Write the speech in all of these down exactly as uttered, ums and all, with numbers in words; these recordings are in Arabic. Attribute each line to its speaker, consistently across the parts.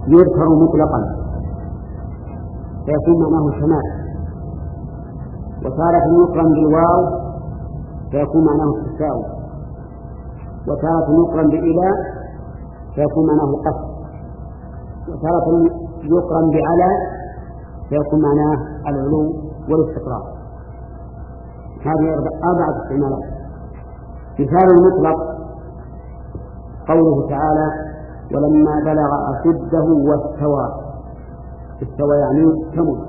Speaker 1: يذكر مطلقا فيكون معناه الكمال، وتارة يقرن بالواو فيكون معناه التساوي، وتارة يقرن بإلى فيكون معناه القصد، وتارة يقرن بعلى فيكون معناه العلو والاستقرار. هذه أربعة استعمالات. مثال المطلق قوله تعالى ولما بلغ أشده واستوى، استوى يعني كمل.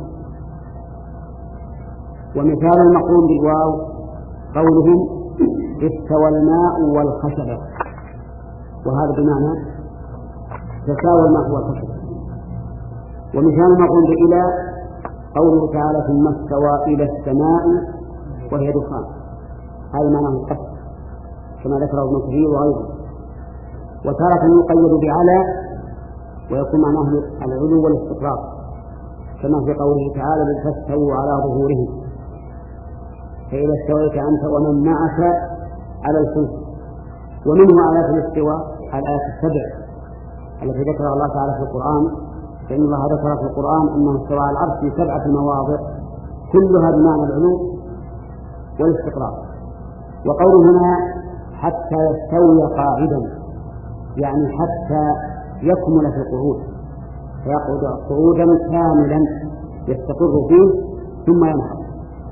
Speaker 1: ومثال المقرون بالواو قولهم استوى الماء والخشبة، وهذا بمعنى تساوى الماء والخشبة. ومثال المقرون بإلى قوله تعالى ثم استوى إلى السماء وهي دخان، هذا معناه القصد كما ذكره ابن كثير وغيره. وتارة يقيد بعلى ويكون معناه العلو والاستقرار كما في قوله تعالى بل فاستووا على ظهورهم فإذا استويت أنت ومن معك على الفلك. ومنه آيات الاستواء الآيات السبع التي ذكرها الله تعالى في القرآن، فإن الله ذكر في القرآن أنه استوى على العرش في سبعة مواضع كلها بمعنى العلو والاستقرار. وقوله هنا حتى يستوي قاعدا يعني حتى يكمل في القعود، فيقعد قعودا كاملا يستقر فيه ثم ينهض.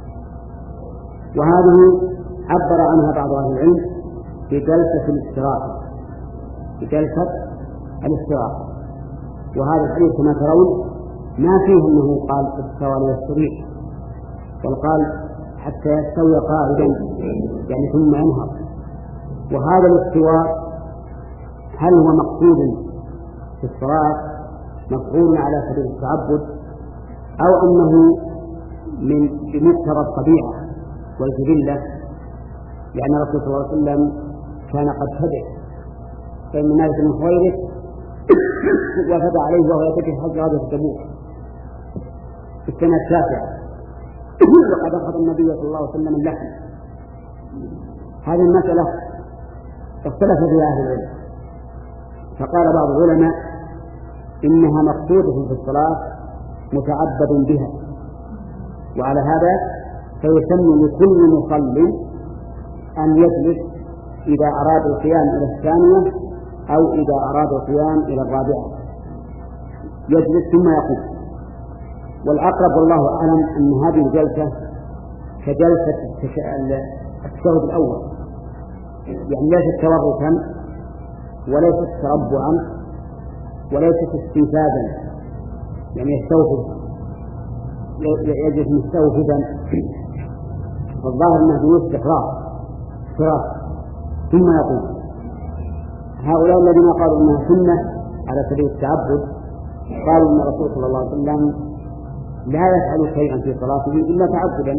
Speaker 1: وهذه عبر عنها بعض أهل العلم بجلسة الاستراحة، بجلسة الاستراحة. وهذا الحديث كما ترون ما فيه أنه قال استوى ليستريح، بل قال حتى يستوي قاعدا يعني ثم ينهض. وهذا الاستواء هل هو مقصود في الصلاة مفعول على سبيل التعبد أو أنه من بمقتضى الطبيعة والجبلة، لأن الرسول صلى الله عليه وسلم كان قد هدى فإن مالك بن حويرث وفد عليه وهو يتكف حج غزوة تبوك في السنة التاسعة وقد أخذ النبي صلى الله عليه وسلم اللحم. هذه المسألة اختلف فيها أهل العلم، فقال بعض العلماء إنها مقصودة في الصلاة متعبد بها، وعلى هذا فيسمى لكل مصل أن يجلس إذا أراد القيام إلى الثانية أو إذا أراد القيام إلى الرابعة يجلس ثم يقوم. والأقرب والله أعلم أن هذه الجلسة كجلسة التشهد الأول، يعني ليست تورطا وليست تربعا وليست استنفاذا، يعني يستوفد يجلس مستوفدا، والظاهر أنه بدون استقرار فراغ ثم يقوم. هؤلاء الذين قالوا أنها سنة على سبيل التعبد قالوا أن الرسول صلى الله عليه وسلم لا يفعل شيئا في صلاته إلا تعبدا،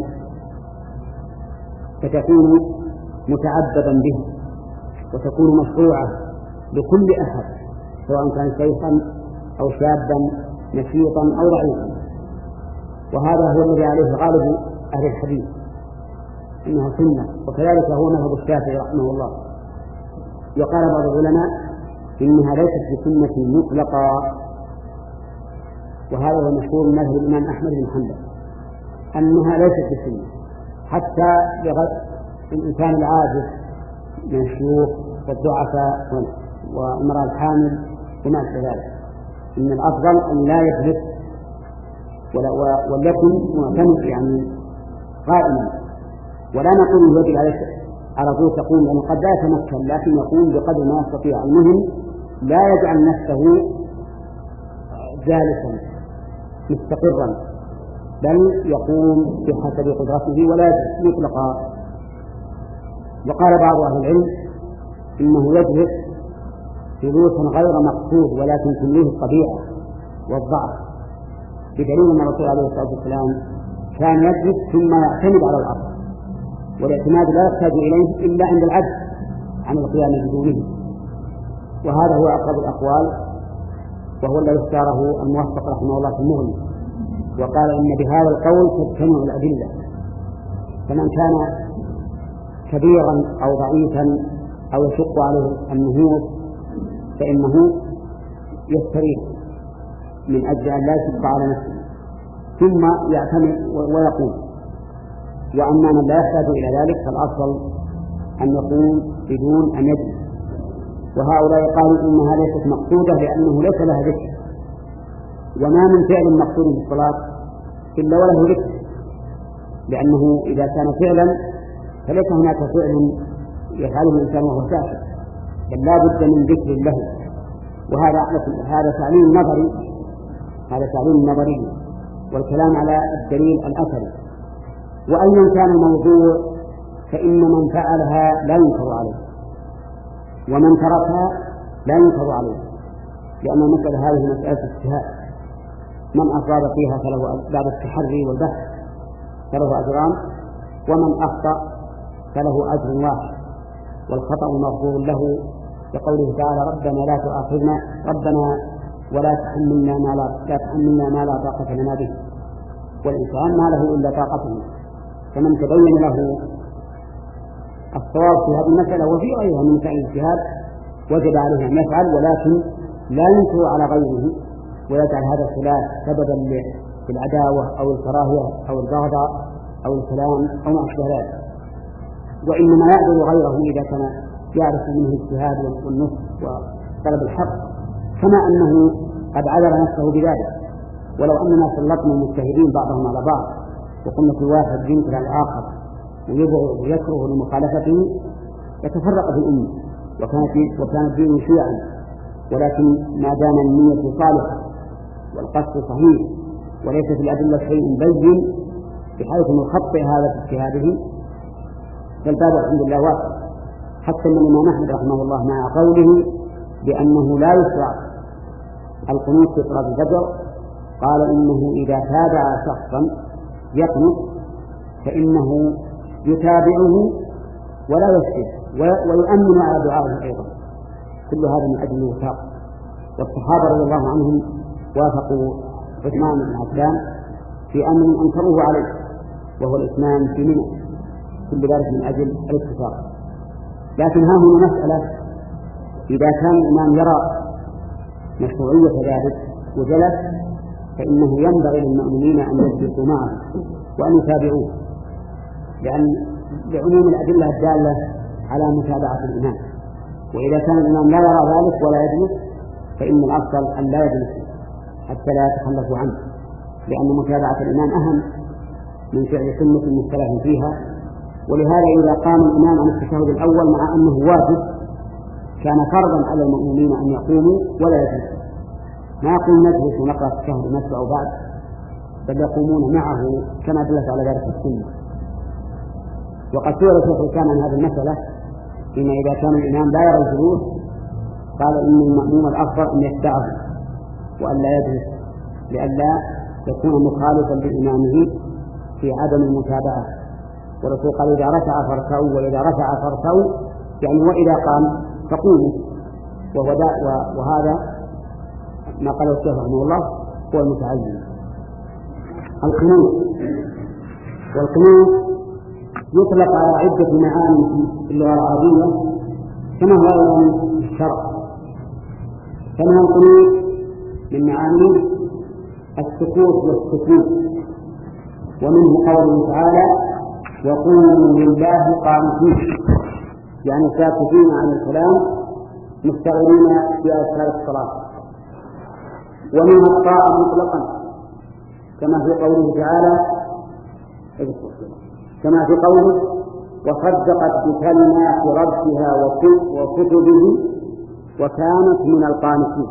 Speaker 1: فتكون متعبدا به وتكون مشروعة لكل أحد سواء كان شيخا أو شابا نشيطا أو ضعيفا. وهذا هو الذي عليه غالب أهل الحديث إنها سنة، وكذلك هو مذهب الشافعي رحمه الله. وقال بعض العلماء إنها ليست بسنة مطلقة، وهذا هو مشهور من مذهب الإمام أحمد بن حنبل أنها ليست بسنة حتى لغد الإنسان العاجز من الشيوخ والضعفاء والمرأة الحامل وما أشبه ذلك، إن الأفضل أن لا يجلس وليكن معتمد يعني قائما، ولا نقول يجب عليك على طول تقوم، لأنه قد لا يتمكن لكن يقوم بقدر ما يستطيع. المهم لا يجعل نفسه جالسا مستقرا، بل يقوم بحسب قدرته ولا يجلس مطلقا. وقال بعض أهل العلم إنه يجلس جلوسا غير مقصود ولكن كله الطبيعة والضعف، بدليل أن الرسول عليه الصلاة والسلام كان يجلس ثم يعتمد على الأرض، والاعتماد لا يحتاج إليه إلا عند العجز عن القيام بدونه. وهذا هو أقرب الأقوال، وهو الذي اختاره الموفق رحمه الله في المغني، وقال إن بهذا القول تجتمع الأدلة، فمن كان كبيرا أو ضعيفا أو يشق عليه النهوض فإنه يستريح من أجل أن لا يشق على نفسه، ثم يعتمد ويقوم. وأما من لا يحتاج إلى ذلك فالأفضل أن يقوم بدون أن يجلس. وهؤلاء قالوا إنها ليست مقصودة لأنه ليس لها ذكر، وما من فعل مقصود في الصلاة إلا وله ذكر، لأنه إذا كان فعلا فليس هناك فعل يفعله الإنسان وهو ساكت، بل لا بد من ذكر له. وهذا هذا تعليم نظري، هذا تعليم نظري، والكلام على الدليل الأثري. وأيا كان الموضوع فإن من فعلها لا ينكر عليه، ومن تركها لا ينكر عليه، لأن المسألة هذه مسألة اجتهاد، من أصاب فيها فله بعد التحري والبحث فله أجران، ومن أخطأ فله أجر واحد، والخطأ مغفور له، لقوله تعالى ربنا لا تؤاخذنا ربنا ولا تحملنا ما لا, لا تحملنا ما لا طاقة لنا به. والإنسان ما له إلا طاقته، فمن تبين له الصواب في هذه المسألة وفي غيرها من مسائل الاجتهاد وجب عليه أن يفعل، ولكن لا ينكر على غيره ويجعل هذا الخلاف سببا للعداوة أو الكراهية أو البغضاء أو الكلام أو ما أشبه ذلك. وإنما يعذر غيره إذا كان يعرف منه الاجتهاد والنصح وطلب الحق، كما أنه قد عذر نفسه بذلك. ولو أننا سلطنا المجتهدين بعضهم على بعض وقلنا كل واحد ينكر على الآخر ويبغض ويكره لمخالفته يتفرق في الأمة وكانت وكانت دين شيعا. ولكن ما دام النية صالحة والقصد صحيح وليس في الأدلة شيء بين بحيث نخطئ هذا في اجتهاده فالباب الحمد لله واسع. حتى من الإمام أحمد رحمه الله مع قوله بأنه لا يشرع القنوت في صلاة الفجر قال إنه إذا تابع شخصا يقنط فإنه يتابعه ولا يسكت ويؤمن على دعائه أيضا. كل هذا من أجل الوفاق. والصحابة رضي الله عنهم وافقوا عثمان بن عفان في أمر أنكروه عليه وهو الإتمام في منى، كل ذلك من أجل الاتفاق. لكن ها هنا مسألة، إذا كان الإمام يرى مشروعية ذلك وجلس فإنه ينبغي للمؤمنين أن يجلسوا معه وأن يتابعوه، لأن لعموم الأدلة الدالة على متابعة الإمام. وإذا كان الإمام لا يرى ذلك ولا يجلس فإن الأفضل أن لا يجلس حتى لا يتخلفوا عنه، لأن متابعة الإمام أهم من فعل سنة مختلف فيها. ولهذا إذا قام الإمام عن التشهد الأول مع أنه واجب كان فرضا على المؤمنين أن يقوموا ولا يجلسوا، ما يقول نجلس ونقرأ التشهد ونتبع بعد، بل يقومون معه كما دلت على ذلك السنة. وقد سئل شيخ الإسلام عن هذه المسألة فيما إذا كان الإمام لا يرى الجلوس قال إن المأموم الأفضل أن يتبعه وأن لا يجلس لئلا يكون مخالفا لإمامه في عدم المتابعة. والرسول قال إذا رفع فاركعوا وإذا رفع فاركعوا، يعني وإذا قام فقوموا. وهذا ما قاله الشيخ رحمه الله هو المتعين. القنوت، والقنوت يطلق على عدة معاني في اللغة العربية كما هو أيضا الشرع. فمن القنوت من معانيه السكوت والسكون، ومنه قوله تعالى وقوموا لله قانتين، يعني ساكتين عن الكلام مستغلين في أذكار الصلاة. ومنها الطاعة مطلقا كما في قوله تعالى كما في قوله وصدقت بكلمات ربها وكتبه وكانت من القانتين.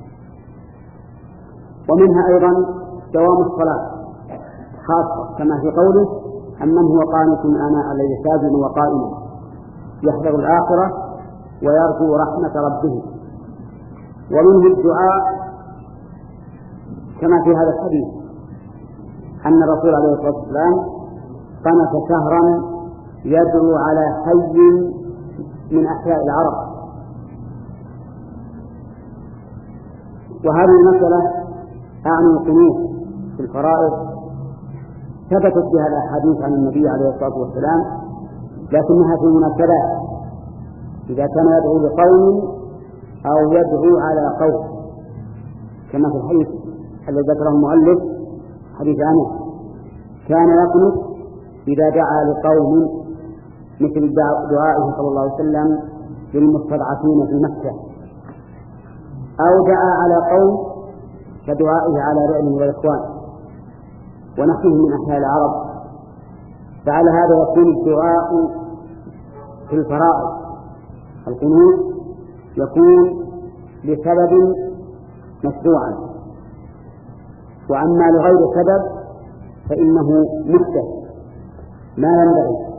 Speaker 1: ومنها أيضا دوام الصلاة خاصة كما في قوله أمن هو قانت آناء الليل ساجدا وقائما يحذر الآخرة ويرجو رحمة ربه. ومنه الدعاء كما في هذا الحديث أن الرسول عليه الصلاة والسلام قنت شهرا يدعو على حي من أحياء العرب. وهذه المسألة أعني القنوت في الفرائض ثبتت بها الأحاديث عن النبي عليه الصلاة والسلام، لكنها في المناسبات إذا كان يدعو لقوم أو يدعو على قوم كما في الحديث الذي ذكره المؤلف حديث أنس كان يقنط إذا دعا لقوم مثل دعائه صلى الله عليه وسلم للمستضعفين في مكة، أو دعا على قوم كدعائه على رعل والإخوان ونحوهم من أحياء العرب. فعلى هذا يكون الدعاء في الفرائض القنوت يكون لسبب مشروعا، وأما لغير سبب فإنه محدث ما ينبغي.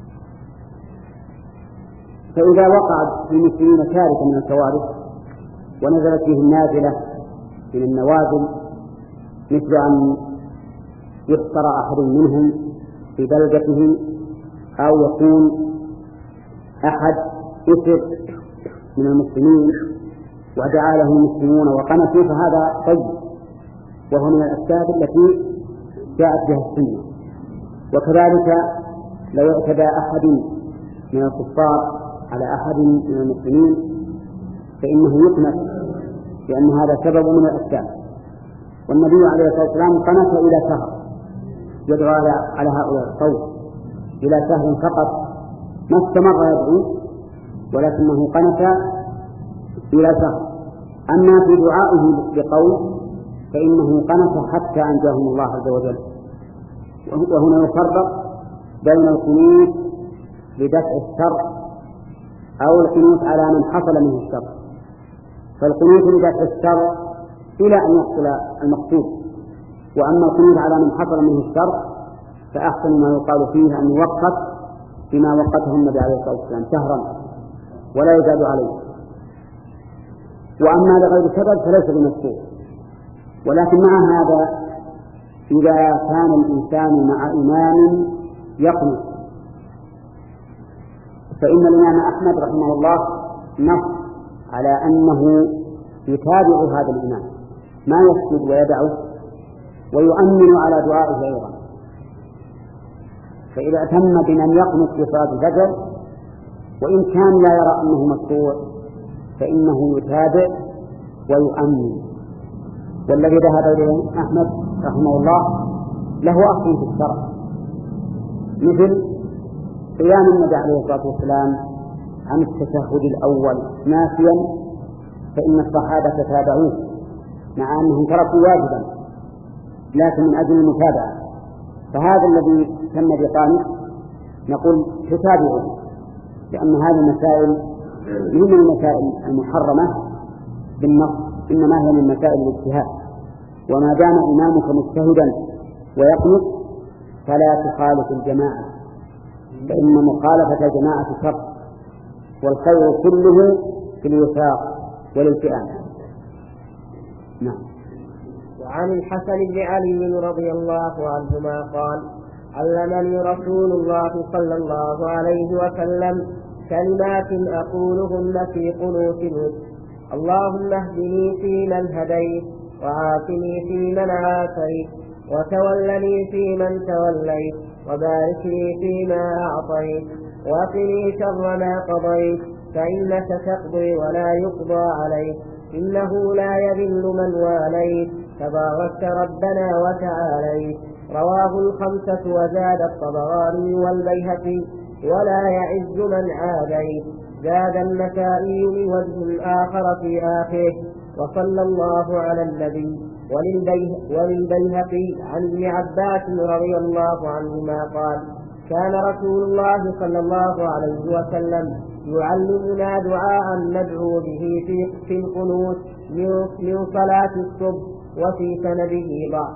Speaker 1: فإذا وقع في المسلمين كارثة من الكوارث ونزلت فيهم نازلة من النوازل مثل أن يفطر أحد منهم في بلدته أو يكون أحد أسر من المسلمين ودعا له المسلمون وقنتوا، فهذا طيب وهو من الأسباب التي جاءت بها السنة. وكذلك لو اعتدى أحد من الكفار على أحد من المسلمين فإنه يقنت، لأن هذا سبب من الأسباب. والنبي عليه الصلاة والسلام قنت إلى شهر يدعو على هؤلاء القوم إلى شهر فقط، ما استمر يدعو ولكنه قنت إلى شهر. أما في دعائه لقوم فإنه قنت حتى أنجاهم الله عز وجل. وهنا يفرق بين القنوت لدفع الشر أو القنوت على من حصل منه الشر. فالقنوت لدفع الشر إلى أن يحصل المقصود، وأما القنوت على من حصل منه الشر فأحسن ما يقال فيه أن يوقت بما وقته النبي عليه الصلاة والسلام شهرا ولا يزاد عليه. وأما لغير سبب فليس بمشروع. ولكن مع هذا إذا كان الإنسان مع إمام يقنط، فإن الإمام أحمد رحمه الله نص على أنه يتابع هذا الإمام، ما يسجد ويدعه ويؤمن على دعائه أيضا. فإذا أتم بمن يقنط في صلاة الفجر وإن كان لا يرى أنه مشروع فإنه يتابع ويؤمن. والذي ذهب إليه أحمد رحمه الله له أصل في الشرع، مثل قيام النبي عليه الصلاة والسلام عن التشهد الأول ناسيا فإن الصحابة تابعوه مع أنهم تركوا واجبا لكن من أجل المتابعة. فهذا الذي تم بقانع نقول تتابعه، لأن هذه المسائل من المسائل المحرمة بالنص، إنما هي من مسائل الاجتهاد. وما دام إمامك مجتهدا ويقنط فلا تخالف الجماعة، فإن مخالفة الجماعة شر، والخير كله في الوفاق والالتئام. نعم.
Speaker 2: وعن الحسن بن علي رضي الله عنهما قال: علمني رسول الله صلى الله عليه وسلم كلمات أقولهن في قنوت الوتر: اللهم اهدني فيمن هديت، وعافني فيمن عافيت، وتولني فيمن توليت، وبارك لي فيما أعطيت، وقني شر ما قضيت، فإنك تقضي ولا يقضى عليك، إنه لا يذل من واليت، تباركت ربنا وتعاليت. رواه الخمسة وزاد الطبراني والبيهقي: ولا يعز من عاديت. زاد النسائي من وجه آخر في آخره: وصلى الله على النبي. وللبيهقي عن ابن عباس رضي الله عنهما قال: كان رسول الله صلى الله عليه وسلم يعلمنا دعاء ندعو به في, في القنوت من صلاة الصبح، وفي سنده ضعف.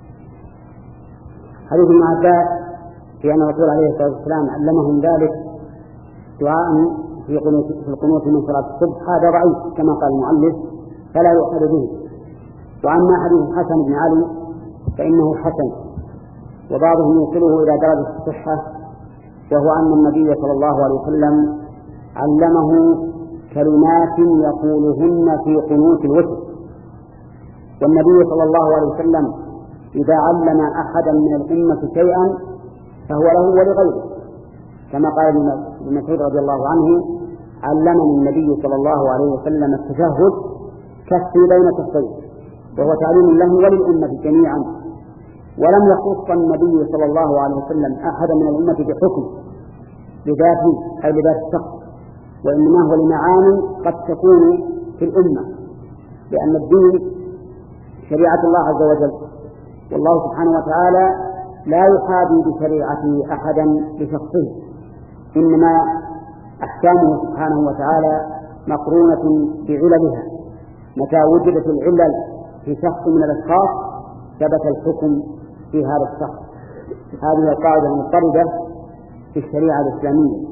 Speaker 1: حديث ابن عباس في أن الرسول عليه الصلاة والسلام علمهم ذلك دعاء في القنوت من صلاة الصبح هذا ضعيف كما قال المؤلف فلا يؤخذ به. وأما حديث الحسن بن علي فإنه حسن، وبعضهم يوصله إلى درجة الصحة، وهو أن النبي صلى الله عليه وسلم علمه كلمات يقولهن في قنوت الوتر. والنبي صلى الله عليه وسلم إذا علم أحدا من الأمة شيئا فهو له ولغيره، كما قال ابن مسعود رضي الله عنه: علمني النبي صلى الله عليه وسلم التشهد كفي بين كفيه. وهو تعليم له وللأمة جميعا، ولم يخص النبي صلى الله عليه وسلم أحدا من الأمة بحكم لذاته أو لذات الشخص، وإنما هو لمعاني قد تكون في الأمة، لأن الدين شريعة الله عز وجل، والله سبحانه وتعالى لا يحابي بشريعته أحدا لشخصه، إنما أحكامه سبحانه وتعالى مقرونة بعللها، متى وجدت العلل في شخص من الأشخاص ثبت الحكم في هذا الشخص. هذه القاعدة المضطردة في الشريعة الإسلامية.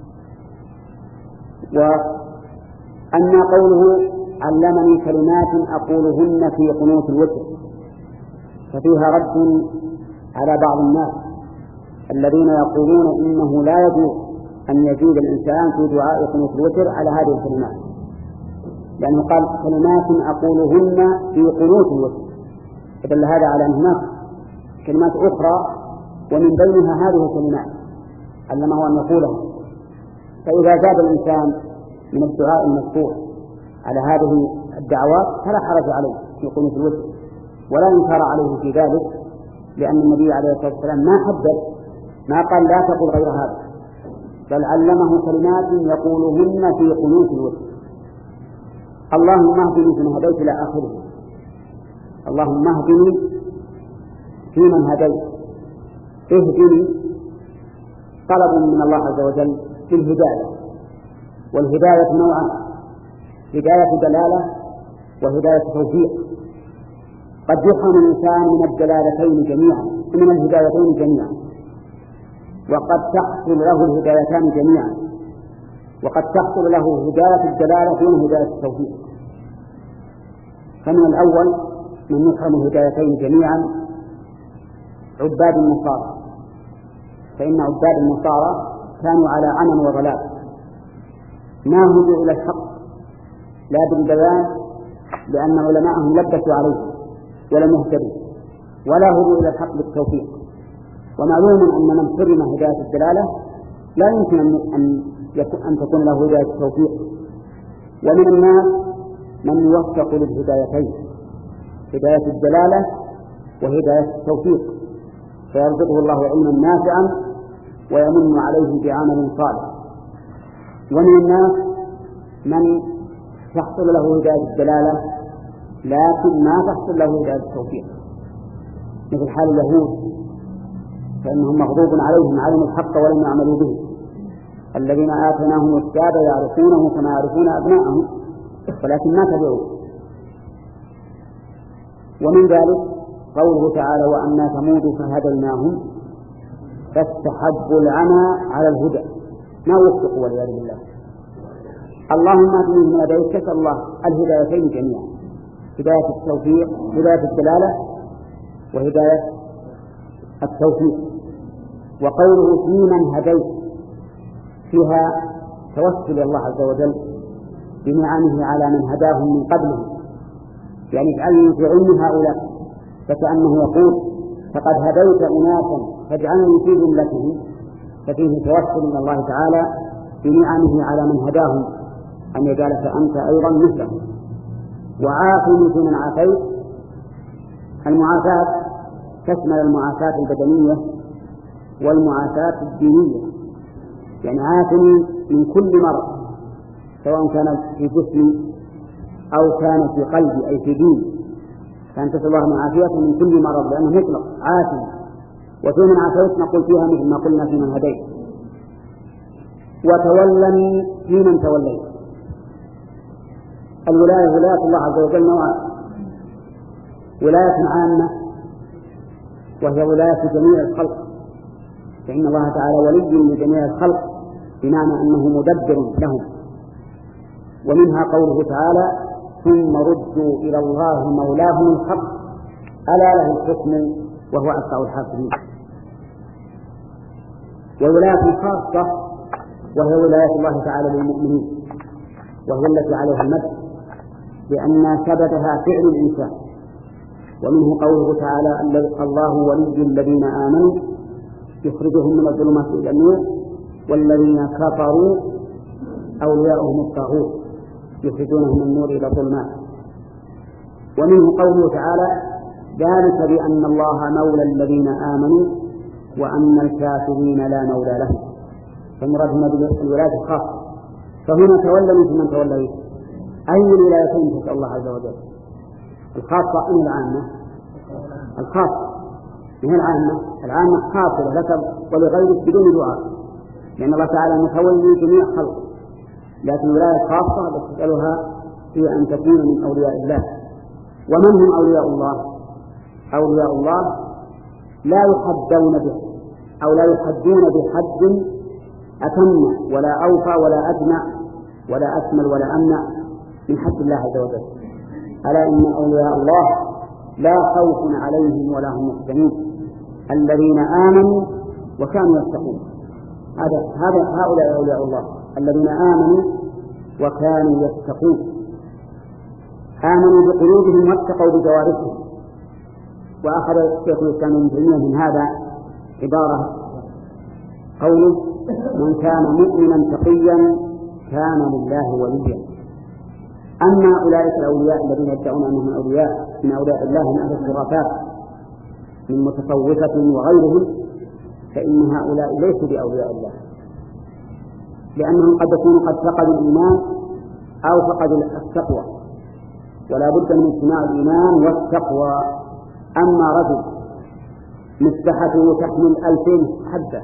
Speaker 1: وأما قوله علمني كلمات أقولهن في قنوت الوتر، ففيها رد على بعض الناس الذين يقولون إنه لا يجوز أن يزيد الإنسان في دعاء قنوت الوتر على هذه الكلمات، لأنه قال كلمات أقولهن في قنوت الوتر، فدل هذا على أن هناك كلمات أخرى ومن بينها هذه الكلمات علمه أن يقولها. فإذا زاد الإنسان من الدعاء المذكور على هذه الدعوات فلا حرج عليه في قنوت الوتر، ولا إنكار عليه في ذلك، لأن النبي عليه الصلاة والسلام ما حدد، ما قال لا تقل غير هذا، بل علمه كلمات يقولهن في قنوت الوتر. اللهم اهدني فيمن هديت إلى آخره. اللهم اهدني فيمن هديت، اهدني طلب من الله عز وجل في الهداية، والهداية نوعان: هداية دلالة وهداية توفيق. قد يفهم الإنسان من الدلالتين جميعا، من الهدايتين جميعا، وقد تحصل له الهدايتان جميعا، وقد تحصل له هداية الدلالة دون هداية التوفيق. فمن الأول من يفهم الهدايتين جميعا عباد النصارى، فإن عباد النصارى كانوا على عمى وضلال، ما هدوا إلى الحق لا بالبيان لأن علماءهم لبسوا عليه ولم يهتدوا، ولا هدوا إلى الحق بالتوفيق. ومعلوم أن من حرم هداية الدلالة لا يمكن أن أن تكون له هداية التوفيق. ومن الناس من يوفق للهدايتين، هداية الدلالة وهداية التوفيق، فيرزقه الله علما نافعا ويمن عليه بعمل صالح. ومن الناس من تحصل له هداية الدلالة لكن ما تحصل له هداية التوفيق، مثل حال اليهود، فإنهم مغضوب عليهم علموا الحق ولم يعملوا به، الذين آتيناهم الكتاب يعرفونه كما يعرفون أبناءهم ولكن ما تبعوه. ومن ذلك قوله تعالى وأما ثمود فهديناهم فاستحبوا العمى على الهدى ما وفقوا والعياذ بالله. اللهم اهدني من هديت، كسى الله الهدايتين جميعا، هداية التوفيق، هداية الدلالة وهداية التوفيق. وقوله فيمن هديت فيها توسل الله عز وجل بنعمه على من هداهم من قبله، يعني اجعلني في علم هؤلاء، فكأنه يقول فقد هديت أناسا فاجعلني في جملتهم، ففيه توسل من الله تعالى بنعمه على من هداهم أن يجعلك أنت أيضا مثله. وعافني في من عافيت، المعافاة تشمل المعافاة البدنية والمعافاة الدينية، يعني عافني من كل مرض سواء كان في جسمي أو كان في قلبي أي في ديني، فأن تسأل الله من عافيته من كل مرض لأنه مطلق عافني. وفي من عافيت نقول فيها مثل ما قلنا في من هديت. وتولني في من توليت، الولاية ولاية الله عز وجل نوعان: ولاية عامة وهي ولاية جميع الخلق، فإن الله تعالى ولي لجميع الخلق بمعنى أنه مدبر لهم. ومنها قوله تعالى ثم ردوا إلى الله مولاهم الحق ألا له الحكم وهو أسرع الحاكمين. وولاية خاصة وهي ولاية الله تعالى للمؤمنين، وهي التي عليها المدح لأن سببها فعل الإنسان. ومنه قوله تعالى الله ولي الذين آمنوا يخرجهم من الظلمات إلى النور والذين كفروا أولياؤهم الطاغوت يخرجونهم من النور إلى الظلمات. ومنه قوله تعالى: ذلك بأن الله مولى الذين آمنوا وأن الكافرين لا مولى لهم. فالمراد هنا بالولاية الخاصة. فهنا تولى من توليت، أي الولايتين تسأل الله عز وجل؟ الخاصة أم العامة؟ الخاصة هي العامة. العامة حاصلة لك ولغيرك بدون دعاء، لأن الله تعالى متولي جميع خلقه. لكن الولاية الخاصة التي تسألها هي أن تكون من أولياء الله. ومن هم أولياء الله؟ أولياء الله لا يحدون به أو لا يحدون بحد أتم ولا أوفى ولا أجمع ولا أكمل ولا أمنع من حد الله عز وجل. ألا إن أولياء الله لا خوف عليهم ولا هم يحزنون الذين آمنوا وكانوا يتقون. هذا هذا هؤلاء أولياء الله الذين آمنوا وكانوا يتقون. آمنوا بقلوبهم واتقوا بجوارحهم. وأخذ الشيخ الإسلام ابن تيمية من هذا عبارة قوله: من كان مؤمنا تقيا كان لله وليا. أما أولئك الأولياء الذين يدعون أنهم أولياء من أولياء الله من أهل الخرافات من متصوفة وغيرهم، فإن هؤلاء ليسوا بأولياء الله، لأنهم قد يكونوا قد فقدوا الإيمان أو فقدوا التقوى، ولا بد من اجتماع الإيمان والتقوى. أما رجل مسبحته تحمل ألفين حبة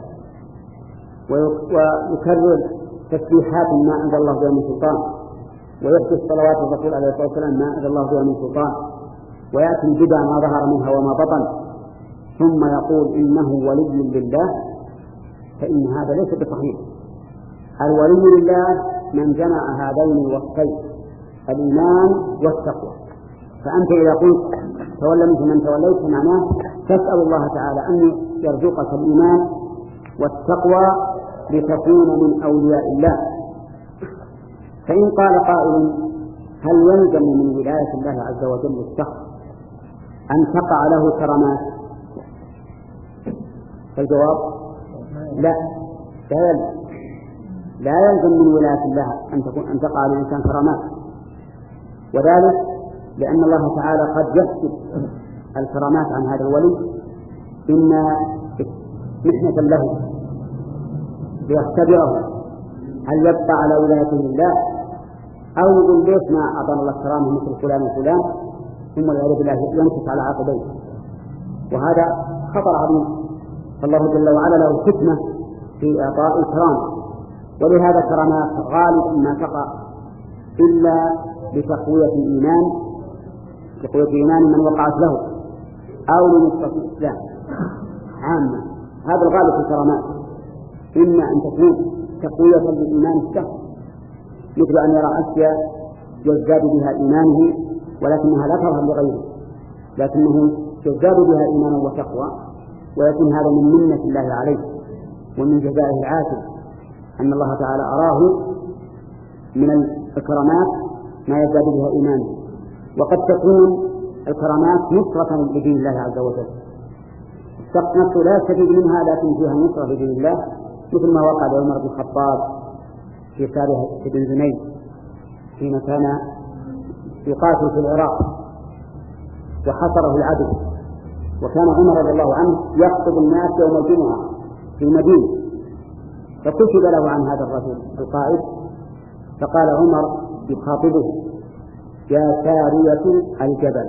Speaker 1: ويكرر تسبيحات ما أنزل الله بها من سلطان، ويحدث صلوات الرسول عليه الصلاة والسلام ما أنزل الله بها من سلطان، ويأتي البدع ما ظهر منها وما بطن، ثم يقول إنه ولي لله، فإن هذا ليس بصحيح. الولي لله من جمع هذين الوصفين الإيمان والتقوى. فأنت إذا قلت تولى من توليت معناه تسأل الله تعالى أن يرزقك الإيمان والتقوى لتكون من أولياء الله. فإن قال قائل: هل يلزم من ولاية الله عز وجل الشخص أن تقع له كرامات؟ فالجواب: لا، لا يلزم. لا يلزم من ولاية الله أن تكون أن تقع للإنسان كرامات، وذلك لأن الله تعالى قد يحسب الكرامات عن هذا الولي إن محنة له ليختبره هل يبقى على ولايته لله أو يقول ليش ما أعطانا الله كرامة مثل فلان وفلان، ثم والعياذ بالله يمسك على عقبيه، وهذا خطر عظيم. فالله جل وعلا له حكمة في إعطاء الكرامة، ولهذا كرامات غالبا ما تقع إلا لتقوية الإيمان، تقوية إيمان من وقعت له، أو لنصرة الإسلام عامة. هذا الغالب في الكرامات، إما أن تكون تقوية للإيمان الشخص، مثل أن يرى أشياء يزداد بها إيمانه ولكنها لا تظهر لغيره، لكنه يزداد بها إيمانا وتقوى، ويكون هذا من منة الله عليه ومن جزائه العاجل، أن الله تعالى أراه من الكرامات ما يزداد بها إيمانه. وقد تكون الكرامات نصرة لدين الله عز وجل، الشخص نفسه لا يستفيد منها لكن فيها نصرة لدين الله، مثل ما وقع لعمر بن الخطاب في سابه بن زنيد حين كان يقاتل في العراق وحصره العدو، وكان عمر رضي الله عنه يخطب الناس يوم الجمعة في المدينة، فكتب له عن هذا الرجل القائد، فقال عمر يخاطبه: يا سارية الجبل.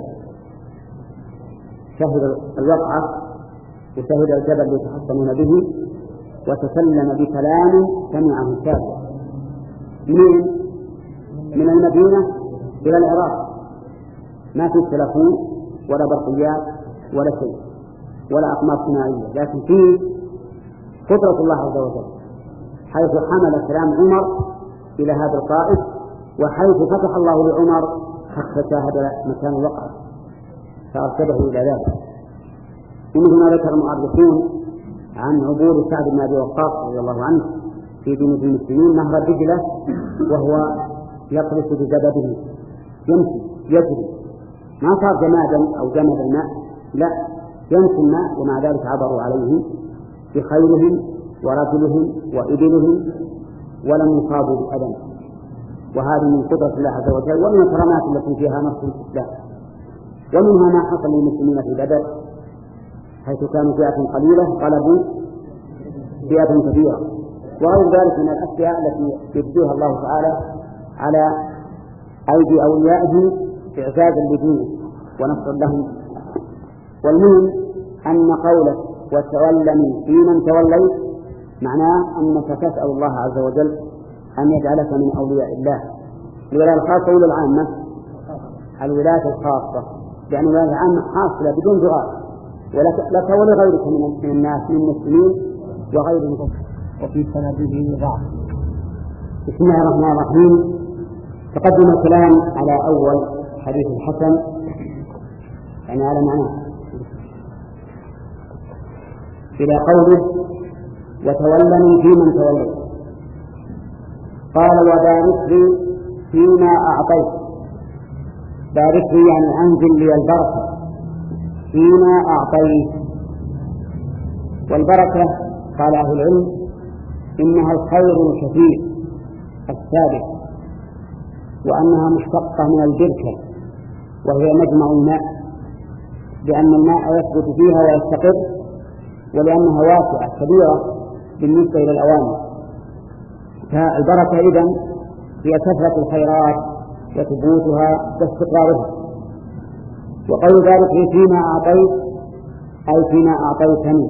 Speaker 1: شهد الوقعة وشهد الجبل يتحصنون به، وتكلم بكلام سمعه سارية من من المدينة إلى العراق، ما في تلفون ولا برقيات ولا شيء ولا أقمار صناعية، لكن فيه قدرة الله عز وجل، حيث حمل كلام عمر إلى هذا القائد، وحيث فتح الله لعمر حتى شاهد مكان الوقعة فأرشده إلى ذلك. إن هنا ذكر المؤرخون عن عبور سعد بن أبي وقاص رضي الله عنه في دين المسلمين نهر دجلة وهو يقلص بزبده، يمشي يجري، ما صار جمادا أو جمد الماء، لا، يمشي الماء، ومع ذلك عبروا عليه بخيلهم ورجلهم وإبلهم ولم يصابوا بأذى. وهذه من قدرة الله عز وجل ومن الكرامات التي فيها نصر الإسلام. ومنها ما حصل للمسلمين في بدر حيث كانوا فئة قليلة غلبوا فئة كثيرة، وغير ذلك من الأشياء التي يبدوها الله تعالى على أيدي أوليائه إعزازا لدينه ونصرا لهم. والمهم أن قولك وتولني في من توليت معناه أنك تسأل الله عز وجل أن يجعلك من أولياء الله. الولاية الخاصة ولا العامة؟ الولاية الخاصة، لأن الولاية العامة حاصلة بدون دعاء ولك ولغيرك من الناس من المسلمين وغيرهم. وفي سنده ضعف. بسم الله الرحمن الرحيم. تقدم الكلام على أول حديث الحسن يعني على معناه إلى قوله وتولني في من توليت. قال وبارك لي فيما أعطيت. بارك لي يعني أنزل لي البركة فيما أعطيت. والبركة قال أهل العلم إنها الخير الكثير الثابت، وأنها مشتقة من البركة وهي مجمع الماء، لأن الماء يثبت فيها ويستقر، ولأنها واسعة كبيرة بالنسبة إلى الأواني. فالبركة إذن هي كثرة الخيرات وثبوتها واستقرارها. وقول ذلك فيما أعطيت أي فيما أعطيتني،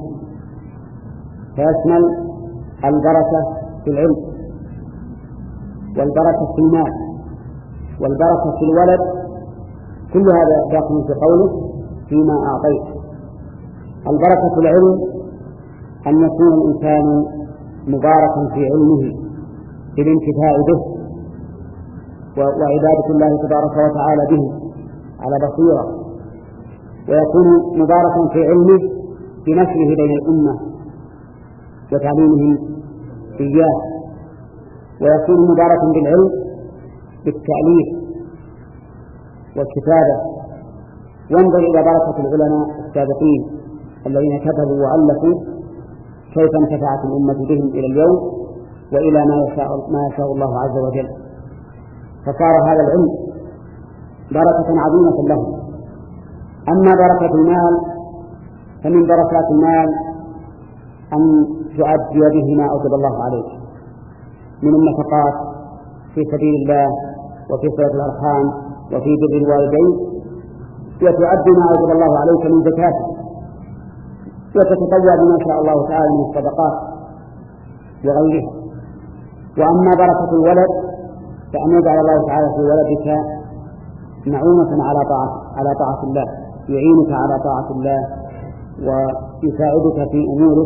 Speaker 1: فيشمل البركة في العلم والبركة في المال والبركة في الولد، كل هذا داخل في قوله فيما أعطيت. البركة في العلم أن يكون الإنسان مباركا في علمه بالانتفاع به وعبادة الله تبارك وتعالى به على بصيرة، ويكون مباركا في علمه بنشره بين الأمة وتعليمهم إياه، ويكون مباركا بالعلم بالتأليف والكتابة. وانظر إلى بركة العلماء السابقين الذين كتبوا وألفوا كيف انتفعت الأمة بهم إلى اليوم وإلى ما يشاء, ما يشاء الله عز وجل. فصار هذا العلم بركة عظيمة لهم. أما بركة المال فمن بركات المال أن تؤدي به ما أوجب الله عليك من النفقات في سبيل الله وفي صلة الأرحام وفي بر الوالدين، وتؤدي ما أوجب الله عليك من زكاته، وتتطوع بما شاء الله تعالى من الصدقات وغيرها. وأما بركة الولد فأن يجعل الله تعالى في ولدك معونة على طاعة على طاعة الله، يعينك على طاعة الله ويساعدك في أمورك.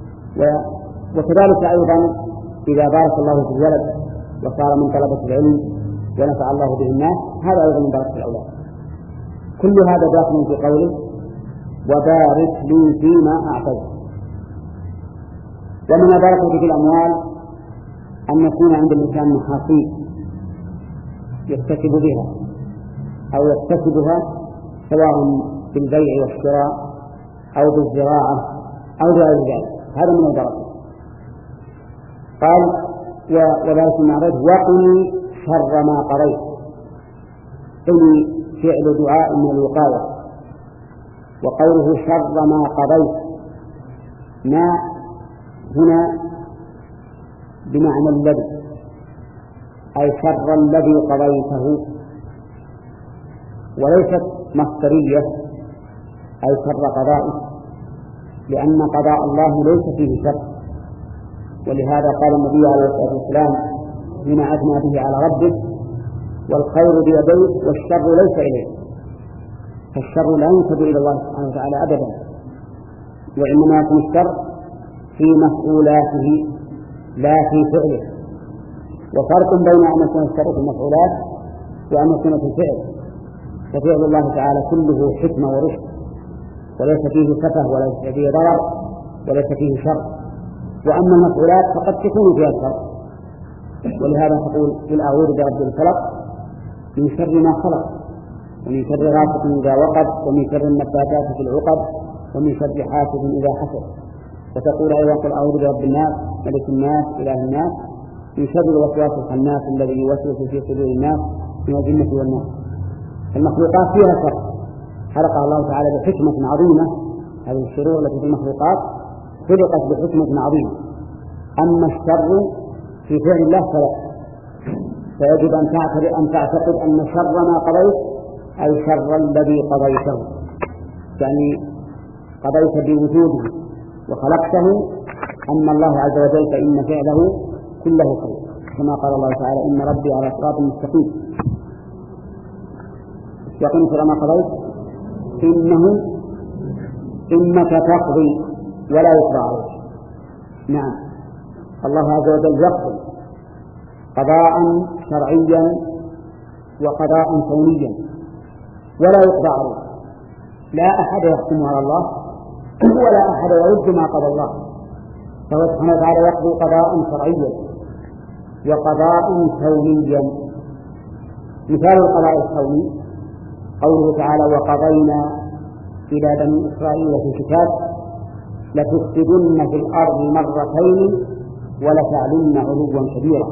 Speaker 1: وكذلك أيضا إذا بارك الله في الولد وصار من طلبة العلم ونفع الله به الناس، هذا أيضا من بركة الأولاد. كل هذا داخل في قوله وبارك لي فيما أعطيت. ومن البركة في الأموال أن يكون عند الإنسان محاصيل يكتسب بها أو يكتسبها سواء بالبيع والشراء أو بالزراعة أو غير ذلك، هذا من البركة. قال وذلك ما قضيت وقني شر ما قضيت. قني فعل دعاء من الوقاية، وقوله شر ما قضيت ما هنا بمعنى الذي، أي شر الذي قضيته، وليست مصدرية أي شر قضائه، لأن قضاء الله ليس فيه شر. ولهذا قال النبي عليه الصلاة والسلام بما أثنى به على ربه والخير بيديه والشر ليس إليه. فالشر لا ينسب إلى الله سبحانه وتعالى أبدا، وإنما يكون الشر في مفعولاته لا في فعله. وفرق بين أن يكون الشر في المفعولات وأن يكون في الفعل. ففعل الله تعالى كله حكمة ورشد، وليس فيه سفه وليس فيه ضرر وليس فيه شر. وأما المفعولات فقد تكون فيها الشر، ولهذا تقول قل أعوذ برب الفلق من شر ما خلق ومن شر غاسق إذا وقب ومن شر النفاثات في العقد ومن شر حاسد إذا حسد. وتقول أيضا قل أعوذ برب الناس ملك الناس إله الناس من شر الوسواس الخناس الذي يوسوس في صدور الناس من الجنة والناس. المخلوقات فيها شر خلقها الله تعالى بحكمة عظيمة. هذه الشرور التي في المخلوقات خلقت بحكمة عظيمة. أما الشر في فعل الله فلا، فيجب أن تعتقد أن تعتقد أن شر ما قضيت أي شر الذي قضيته، يعني قضيت بوجوده وخلقته أن الله عز وجل فإن فعله كله خير، كما قال الله تعالى إن ربي على صراط مستقيم. يقين شر ما قضيت إنه إنك تقضي ولا يقضى عليك. نعم، الله عز وجل يقضي قضاء شرعيا وقضاء كونيا ولا يقضى عليه. لا أحد يحكم على الله ولا أحد يرد ما قضى الله، فهو سبحانه وتعالى يقضي قضاء شرعيا وقضاء كونيا. مثال القضاء الكوني قوله تعالى وقضينا إلى بني إسرائيل في الكتاب لتفسدن في الأرض مرتين ولتعلن علوا كبيرا.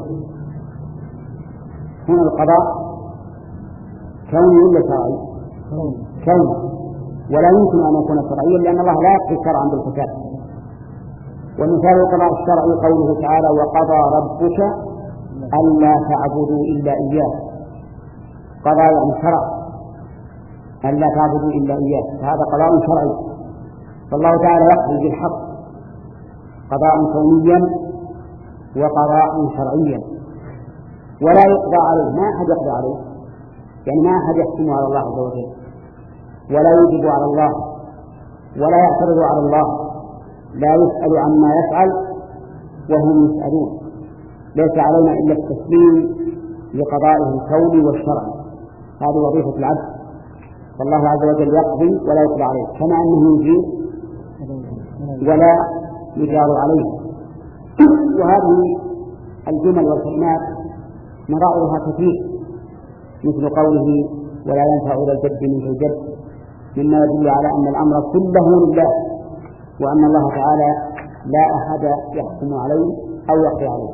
Speaker 1: هنا القضاء كوني ولا شرعي؟ كوني، ولا يمكن أن يكون شرعيا لأن الله لا يقضي شرعا بالفساد. ومثال القضاء الشرعي قوله تعالى وقضى ربك ألا تعبدوا إلا إياه. قضى يعني شرع ألا تعبدوا إلا إياه، فهذا قضاء شرعي. فالله تعالى يقضي بالحق قضاء كونيا وقضاء شرعيا ولا يقضى عليه، ما أحد يقضى عليه، يعني ما أحد يحكم على الله عز وجل ولا يجب على الله ولا يعترض على الله، لا يسأل عما يفعل وهم يسألون. ليس علينا إلا التسليم لقضائه الكوني والشرعي، هذه وظيفة العبد. فالله عز وجل يقضي ولا يقضى عليه، كما أنه يجيب ولا يجار عليه. وهذه الجمل والكلمات نظائرها كثير، مثل قوله ولا ينفع ذا الجد منه الجد، مما يدل على أن الأمر كله لله وأن الله تعالى لا أحد يحكم عليه أو يقضي عليه.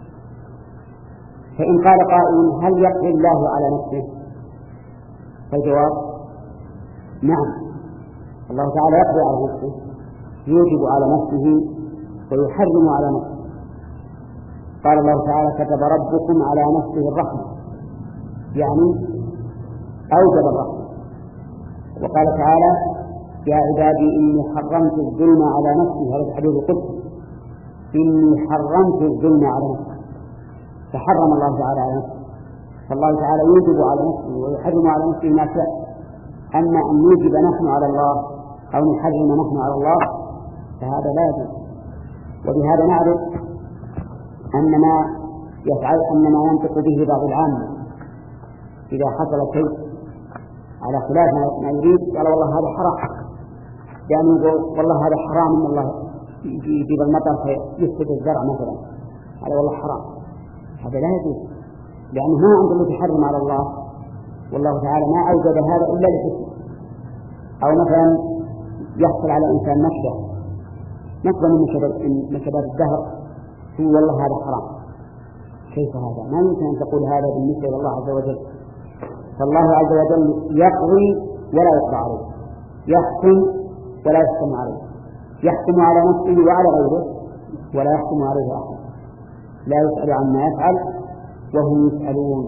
Speaker 1: فإن قال قائل هل يقضي الله على نفسه؟ فالجواب نعم، الله تعالى يقضي على نفسه، يوجب على نفسه ويحرم على نفسه. قال الله تعالى كتب ربكم على نفسه الرحمة، يعني أوجب الرحمة. وقال تعالى يا عبادي إني حرمت الظلم على نفسي، هذا الحديث القدسي، إني حرمت الظلم على نفسي، فحرم الله تعالى على نفسه. فالله تعالى يوجب على نفسه ويحرم على نفسه ما شاء. أما أن نوجب نحن على الله أو نحرم نحن على الله فهذا لا يجوز. وبهذا نعرف أن ما يفعل أن ما ينطق به بعض العامة إذا حصل شيء على خلاف ما يريد قال والله هذا حرام، يعني يقول والله هذا حرام إن الله يجيب المطر فيفسد الزرع مثلا، هذا والله حرام، هذا لا يجوز، لأنه ما عنده اللي تحرم على الله، والله تعالى ما أوجد هذا إلا لحكمة. أو مثلا يحصل على إنسان نشبة نشبة من نشبات الدهر يقول والله هذا حرام، كيف هذا؟ ما يمكن أن تقول هذا بالنسبة لله عز وجل. فالله عز وجل يقضي ولا يقضى عليه، يحكم ولا يحكم عليه، يحكم على نفسه وعلى غيره ولا يحكم عليه أحد، لا يسأل عما يفعل وهم يسألون.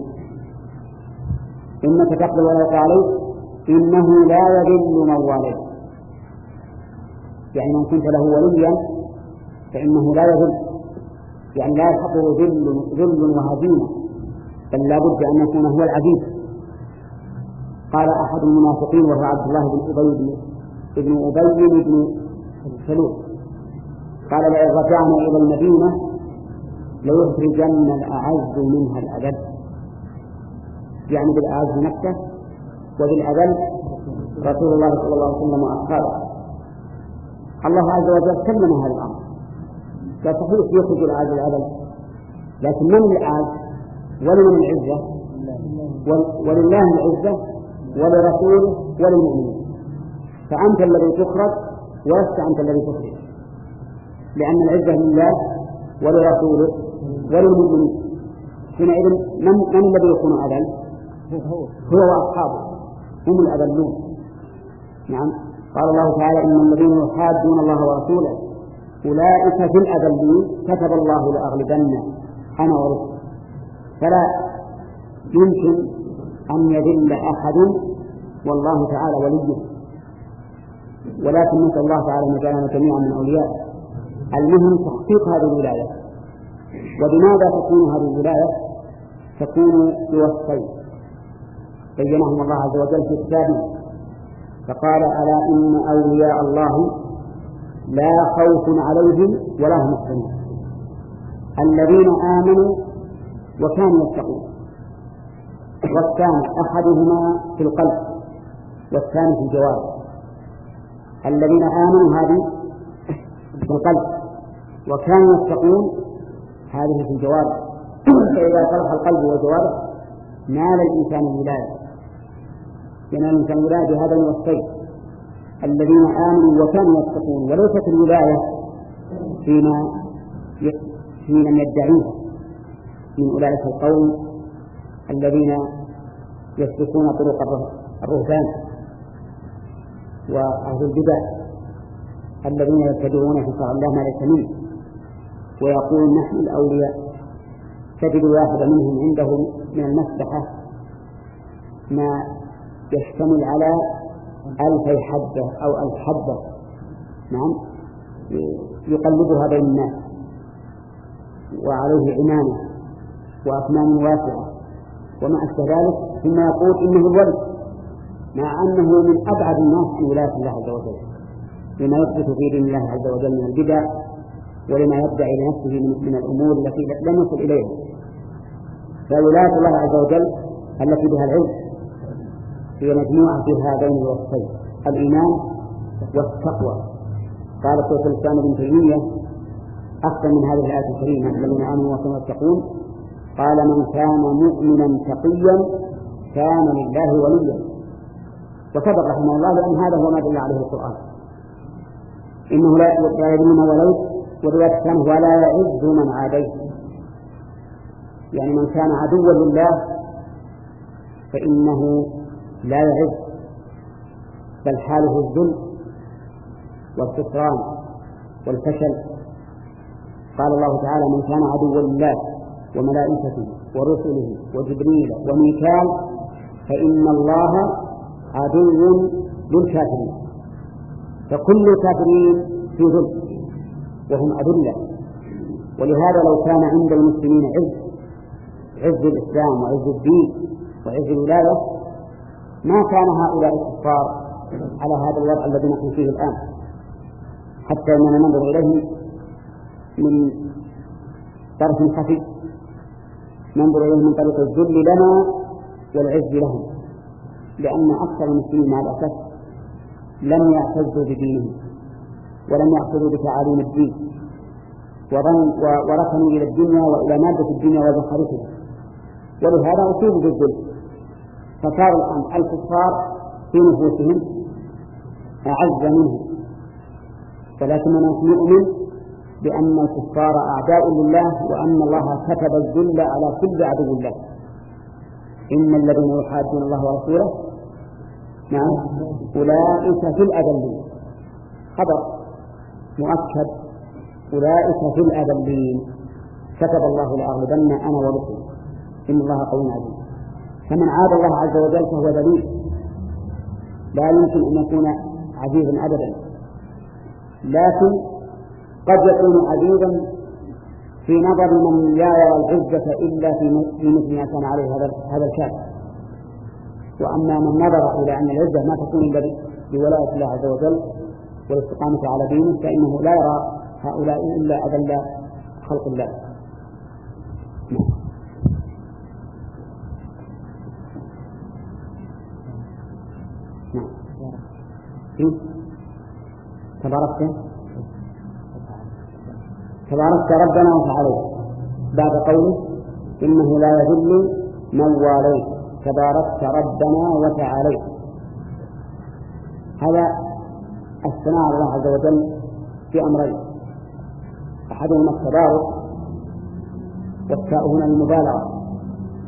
Speaker 1: إنك تقضي ولا يقضى عليه إنه لا يذل من واليه، يعني من كنت له وليا فإنه لا يذل، يعني لا يحضر ذل ذل وهزيمة، بل لا بد أن يكون هو العزيز. قال أحد المنافقين وهو عبد الله بن أبي بن أبي بن سلول قال لئن رجعنا إلى المدينة ليخرجن الأعز منها الأذل، يعني بالأعز نفسه وبالأذل رسول الله صلى الله عليه وسلم وأصحابه. الله عز وجل سلم هذا الأمر، لا صحيح يخرج الأعز الأذل، لكن من الأعز ولمن العزة؟ ولله العزة ولرسوله وللمؤمنين، فأنت الذي تخرج ولست أنت الذي تخرج، لأن العزة لله ولرسوله وللمؤمنين. حينئذ من, من الذي يكون أذل؟ هو وأصحابه هم الأذلون. نعم. قال الله تعالى إن الذين يحادون الله ورسوله أولئك في الأذلين كتب الله لأغلبن أنا ورسلي. فلا يمكن أن يذل أحد والله تعالى وليه، ولكن نسأل الله تعالى أن يجعلنا جميعا من أولياء. المهم تحقيق هذه الولاية. وبماذا تكون هذه الولاية؟ تكون بوصفين بينهم الله عز وجل في كتابه، فقال ألا إن أولياء الله لا خوف عليهم ولا هم يحزنون الذين آمنوا وكانوا يتقون. والثاني أحدهما في القلب والثاني في الجوارح. الذين آمنوا هذه في القلب وكانوا يتقون هذه في الجوارح. فإذا صلح القلب والجوارح نال الإنسان الولاية، ينال الإنسان الولاية بهذا الوصفين الذين آمنوا وكانوا يتقون. وليست الولاية فيما في من يدعيها من أولئك القوم الذين يسلكون طرق الرهبان وأهل البدع الذين يتبعون في شرع الله ما ليس منه ويقول نحن الأولياء. تجد واحد منهم عنده من المسبحة ما يشتمل على ألف حبة أو ألف حبة، نعم، يقلبها بين الناس وعليه عمامة وأكمام واسعة وما أشبه ذلك، ثم يقول إنه الولي مع أنه من أبعد الناس عن ولاية الله عز وجل لما يثبت في دين الله عز وجل من البدع ولما يدعي لنفسه من الأمور التي لم يصل إليها. فولاية الله عز وجل التي بها العلم هي مجموعة في هذين الوصفين الإيمان والتقوى. قال شيخ الإسلام ابن تيمية أحسن من هذه الآية الكريمة الذين آمنوا وكانوا يتقون، قال من كان مؤمنا تقيا كان لله وليا. وكتب رحمه الله لأن هذا هو ما دل عليه القرآن إنه لا يذل من وليت ورواية كان ولا يعز من عاديت، يعني من كان عدوا لله فإنه لا يعز بل حاله الذل والخسران والفشل. قال الله تعالى من كان عدوا لله وملائكته ورسله وجبريل وميكال فإن الله عدو للكافرين. فكل الكافرين في ذل وهم أذلة. ولهذا لو كان عند المسلمين عز عز الإسلام وعز الدين وعز الولاية ما كان هؤلاء الكفار على هذا الوضع الذي نحن فيه الآن، حتى أننا ننظر إليه من طرف خفي، ننظر إليه من طريق الذل لنا والعز لهم، لأن أكثر المسلمين مع الأسف لم يعتزوا بدينهم ولم يأخذوا بتعاليم الدين وركنوا إلى الدنيا وإلى مادة الدنيا وزخرفها، ولهذا أصيبوا بالذل. فصار الآن الكفار في نفوسهم أعز منهم، ولكننا نؤمن بأن الكفار أعداء لله وأن الله كتب الذل على كل عدو الله. إن الذين يحادون الله ورسوله نعم أولئك في الأذلين. خبر مؤكد أولئك في الأذلين كتب الله لأغلبن أنا ورسلي إن الله قوي عزيز. فمن عاد الله عز وجل فهو ذليل لا يمكن أن يكون عزيزا أبدا، لكن قد يكون عزيزا في نظر من لا يرى العزة إلا في مثل ما كان عليه هذا الكافر. وأما من نظر إلى أن العزة ما تكون إلا بولاية الله عز وجل والاستقامة على دينه فإنه لا يرى هؤلاء إلا أذل خلق الله. نعم. تباركت تباركت ربنا وتعالى بعد قوله إنه لا يذل من واليت تباركت ربنا وتعالى. هذا الثناء على الله عز وجل في أمرين، أحدهما التبارك والتاء هنا المبالغة،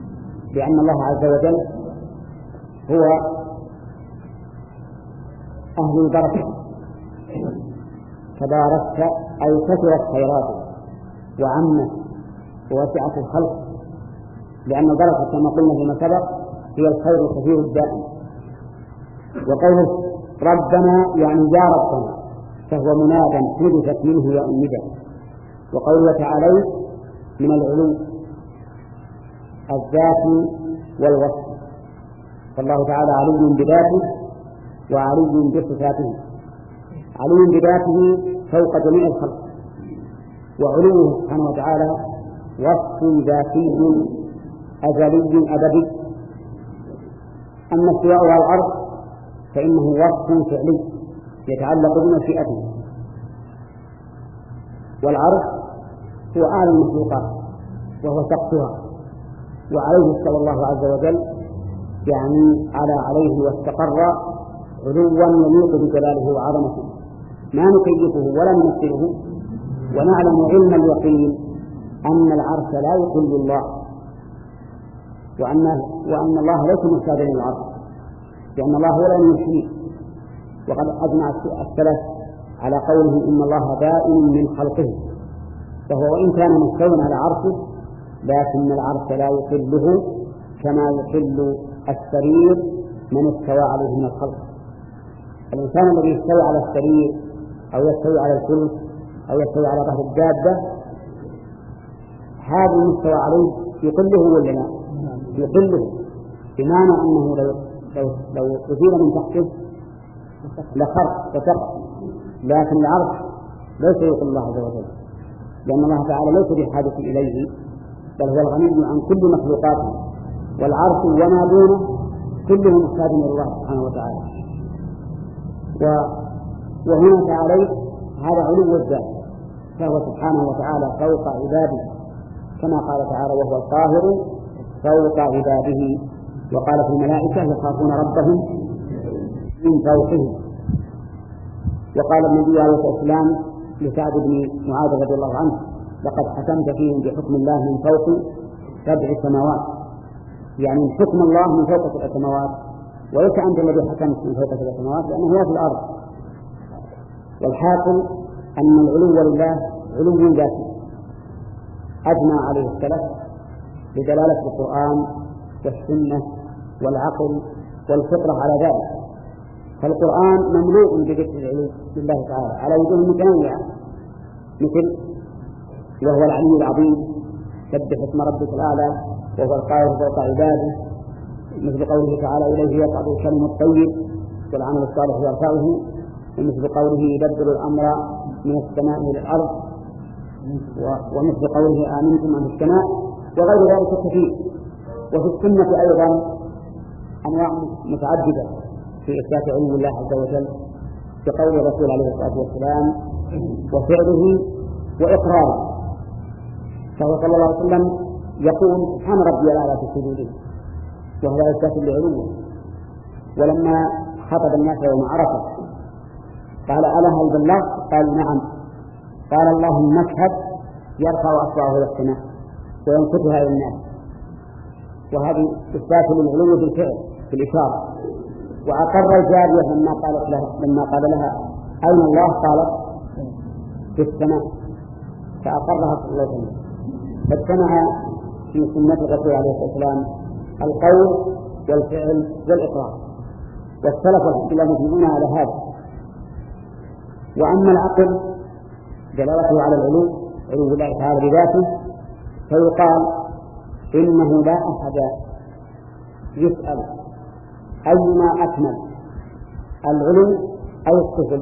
Speaker 1: لأن الله عز وجل هو أهل البركة، تباركت أي كثرت خيراته وعمت ووسعت الخلق، لأن البركة كما قلنا فيما سبق هي الخير الكثير الدائم. وقوله ربنا يعني يا ربنا فهو منادى حدثت منه يا الندى. وقوله تعالى من العلو الذاتي والوصف، فالله تعالى علي بذاته وعلي بصفاته، علي بذاته فوق جميع الخلق، وعلوه سبحانه وتعالى وصف ذاتي أزلي أبدي. أما استواء على الأرض فإنه وصف فعلي يتعلق بمشيئته، والعرش هو أعلى المخلوقات وهو سقفها، وعليه استوى الله عز وجل، يعني على عليه واستقر علوا يليق بجلاله وعظمته، ما نكيفه ولا نمثله. ونعلم علم اليقين أن العرش لا يقل الله، وأن, وأن الله ليس محتاجا للعرش، لأن الله هو الذي يحييه. وقد أجمع السلف على قوله إن الله بائن من خلقه، فهو وإن كان مستوى على عرشه لكن العرش لا يقله كما يقل السرير من استوى عليه من الخلق. الإنسان الذي يستوي على السرير أو يستوي على الفلك أو يستوي على ظهر الدابة، هذا المستوى عليه يقله ولا لا؟ يقله، بمعنى أنه لو لو لو أزيل من تحته لخرق وسقط، لكن العرش ليس يقل الله عز وجل، لأن الله تعالى ليس بحاجة إليه، بل هو الغني عن كل مخلوقاته، والعرش وما دونه كله محتاج إلى الله سبحانه وتعالى. وهنا تعالى هذا علو الذات، فهو سبحانه وتعالى فوق عباده، كما قال تعالى وهو القاهر فوق عباده. وقال في الملائكة يخافون ربهم من فوقهم. وقال النبي عليه الصلاة والسلام لسعد بن معاذ رضي الله عنه لقد حكمت فيهم بحكم الله من فوق سبع سماوات، يعني حكم الله من فوق سبع سماوات، وليس أنت الذي حكمت من فوق سبع سماوات، لأنه هو في الأرض. والحاصل أن العلو لله علو ذاتي أجمع عليه السلف بدلالة القرآن والسنة والعقل والفطرة على ذلك. فالقرآن مملوء بذكر العلو لله تعالى على وجوه متنوعة، مثل وهو العلي العظيم سبح اسم ربك الأعلى وهو القاهر فوق عباده، مثل قوله تعالى إليه يصعد الكلم الطيب والعمل الصالح يرفعه، ومثل قوله يدبر الأمر من السماء إلى الأرض، ومثل قوله آمنتم من السماء، وغير ذلك كثير. وفي السنة أيضا أنواع متعددة في إثبات علم الله عز وجل، كقول الرسول عليه الصلاة والسلام وفعله وإقراره، فهو صلى الله عليه وسلم يقول سبحان ربي الأعلى في سجوده، وهذا إثبات لعلوه. ولما خطب الناس يوم عرفة قال ألا هل بلغت؟ قالوا نعم. قال اللهم اشهد، يرفع أصبعه إلى السماء وينكتها إلى الناس، وهذه إثبات للعلو بالفعل بالإشارة. وأقر الجارية لما قالت لها لما قال لها أين الله؟ قالت في السماء، فأقرها صلى الله عليه وسلم. فاجتمع في سنة الرسول عليه الصلاة والسلام القول والفعل والإقرار، والسلف الحمد لله مجمعون على هذا. وأما العقل دلالته على العلو، علو الله تعالى بذاته، فيقال إنه لا أحد يسأل أيما أكمل العلو أو السفل،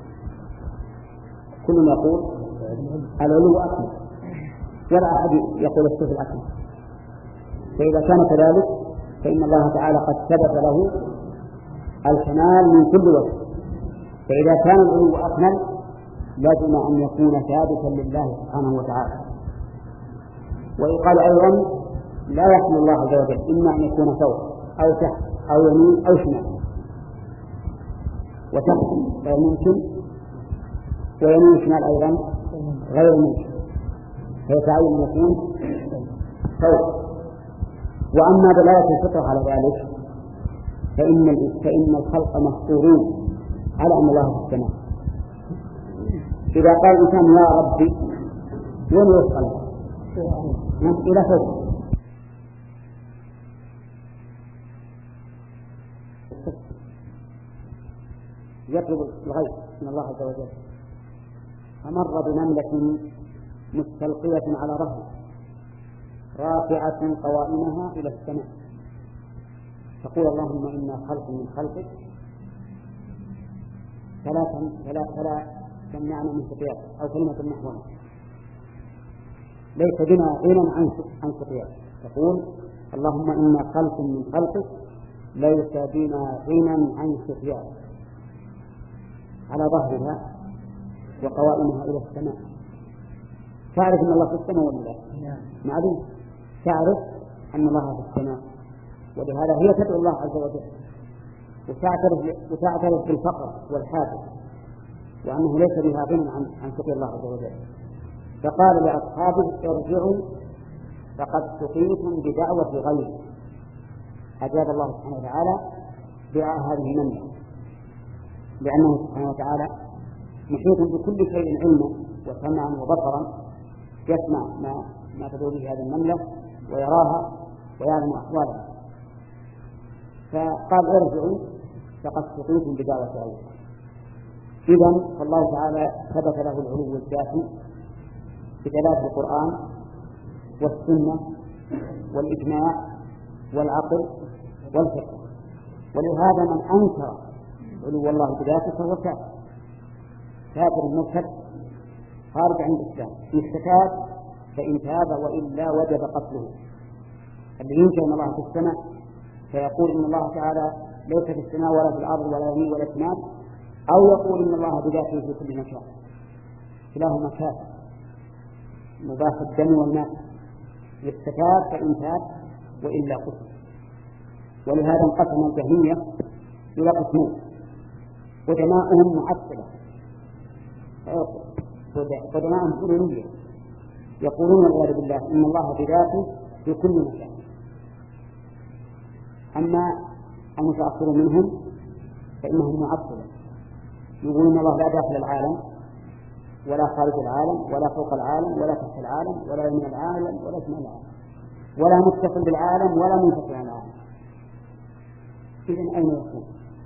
Speaker 1: كل يقول العلو أكمل ولا أحد يقول السفل أكمل. فإذا كان كذلك فإن الله تعالى قد ثبت له الكمال من كل وجه، فإذا كان العلو أكمل لازم أن يكون ثابتا لله سبحانه وتعالى. ويقال أيضا لا يحمل الله عز وجل إما أن يكون فوق أو تحت أو يمين أو شمال، وتحت غير ممكن ويمين شمال أيضا غير ممكن، فيتعين أن يكون فوق. وأما دلالة الفطرة على ذلك فإن فإن الخلق مفطورون على أن الله في السماء. إذا قال الإنسان يا ربي وين يوصل؟ إلى فوق. يطلب الغيث من الله عز وجل، فمر بنملة مستلقية على ظهره رافعة قوائمها إلى السماء، تقول اللهم إنا خلق من خلقك ثلاثا فلا فلا تمنعنا من سقياك، أو كلمة نحوها ليس بنا غنى عن عن سقياك، تقول اللهم إنا خلق من خلقك ليس بنا غنى عن سقياك، على ظهرها وقوائمها إلى السماء. تعرف أن الله في السماء ولا لا؟ معلوم، تعرف أن الله في السماء، ولهذا هي تدعو الله عز وجل وتعترف وتعترف بالفقر والحاجة وأنه ليس بها غنى عن عن سقي الله عز وجل. فقال لأصحابه ارجعوا فقد سقيتم بدعوة غيره. أجاب الله سبحانه وتعالى دعاء هذه المنة، لأنه سبحانه وتعالى محيط بكل شيء علما وسمعا وبصرا، يسمع ما ما تدعو به هذه النملة ويراها ويعلم أحوالها. فقال ارجعوا فقد سقيتم بدعوة غيره. إذن فالله تعالى ثبت له العلو الذاتي بدلالة القرآن والسنة والإجماع والعقل والفقه. ولهذا من أنكر علو الله بذاته فهو كافر، كافر مرتد خارج عن الإسلام. إن استتاب فإن تاب وإلا وجب قتله. اللي ينكر أن الله في السماء فيقول إن الله تعالى ليس في السماء ولا في الأرض ولا يمين ولا شمال، أو يقول إن الله بذاته في كل مكان، كلاهما كافر مباح الدم والمال. يستتاب فإن تاب وإلا قتل. ولهذا انقسم الجهمية إلى قسمين، قدماؤهم معطلة قدماؤهم حلولية، يقولون والعياذ بالله إن الله بذاته في كل مكان. أما المتأخرون منهم فإنهم معطلة، يقولون الله لا داخل العالم ولا خارج العالم ولا فوق العالم ولا تحت العالم ولا يمين العالم ولا شمال العالم ولا متصل بالعالم ولا منفصل عن العالم. إذن أين يكون؟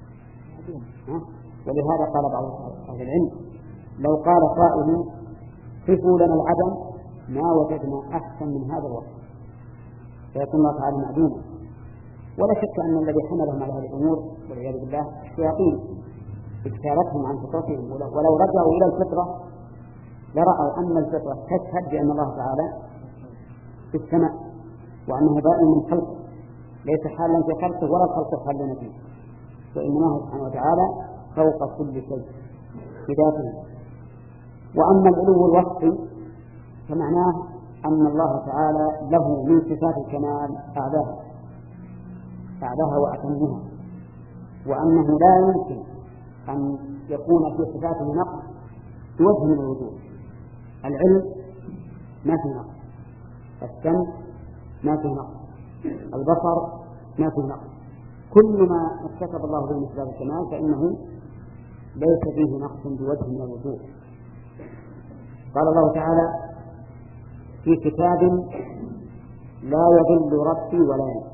Speaker 1: ولهذا قال بعض أهل العلم لو قال قائل صفوا لنا العدم ما وجدنا أحسن من هذا الوصف، فيكون الله تعالى معدوما. ولا شك أن الذي حملهم على هذه الأمور والعياذ بالله الشياطين اجتالتهم عن فطرتهم، ولو رجعوا إلى الفطرة لرأوا أن الفطرة تشهد بأن الله تعالى في السماء وأنه بائن من خلقه، ليس حالا في خلقه ولا خلقه حالا فيه، وإنما هو سبحانه وتعالى فوق كل شيء بذاته. وأما العلو الوصفي فمعناه أن الله تعالى له من صفات الكمال أعلاها أعلاها وأتمها، وأنه لا يمكن أن يكون في صفاته نقص بوجه من الوجوه. العلم ما في نقص، السمع ما في نقص، البصر ما في نقص، كل ما اكتسب الله به من صفات الكمال فإنه ليس فيه نقص بوجه من الوجوه. قال الله تعالى في كتاب لا يضل ربي ولا ينسى،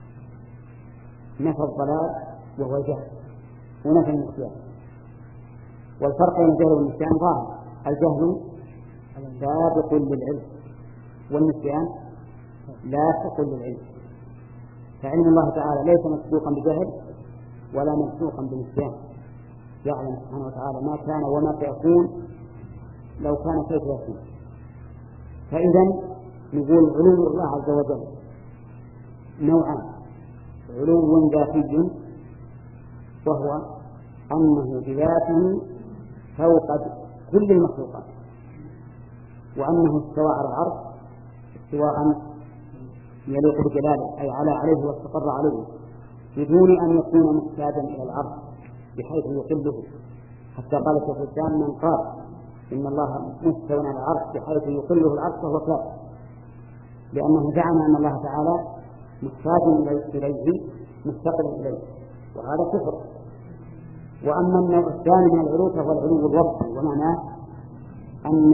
Speaker 1: نفى الضلال وهو الجهل ونفى النسيان. والفرق بين الجهل والنسيان ظاهر، الجهل سابق للعلم والنسيان لاحق للعلم. فعلم الله تعالى ليس مسبوقا بجهل ولا مسبوقا بنسيان، يعلم سبحانه وتعالى ما كان وما سيكون لو كان كيف يكون. فإذا نقول علو الله عز وجل نوعان: علو ذاتي وهو أنه بذاته فوق كل المخلوقات، وأنه استوى على العرش استواء يليق بجلاله أي على عليه واستقر عليه بدون أن يكون محتاجا إلى العرش بحيث يقله. حتى قال شيخ الإسلام من قال إن الله مستوى على العرش بحيث يقله العرش فهو كافر، لأنه زعم أن الله تعالى محتاج إليه مستقل إليه، وهذا كفر. وأما النوع الثاني من العلو فهو العلو الوصفي، ومعناه أن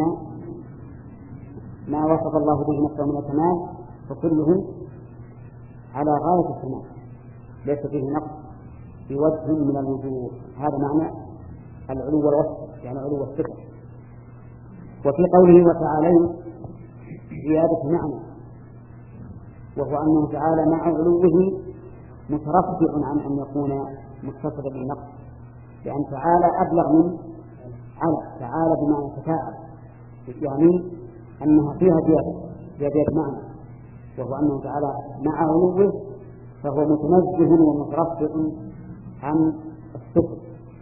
Speaker 1: ما وصف الله به نفسه من الكمال فكله على غاية الكمال ليس فيه نقص في وجه من الوجوه. هذا معنى العلو والوصف، يعني علو الصفة. وفي قوله وتعالى زيادة معنى، وهو أنه تعالى مع علوه مترفع عن أن يكون متصفا بالنقص، لأن تعالى أبلغ من على. تعالى بمعنى تفاعل، يعني أنها فيها زيادة زيادة معنى، وهو أنه تعالى مع علوه فهو متنزه ومترفع عن الصفر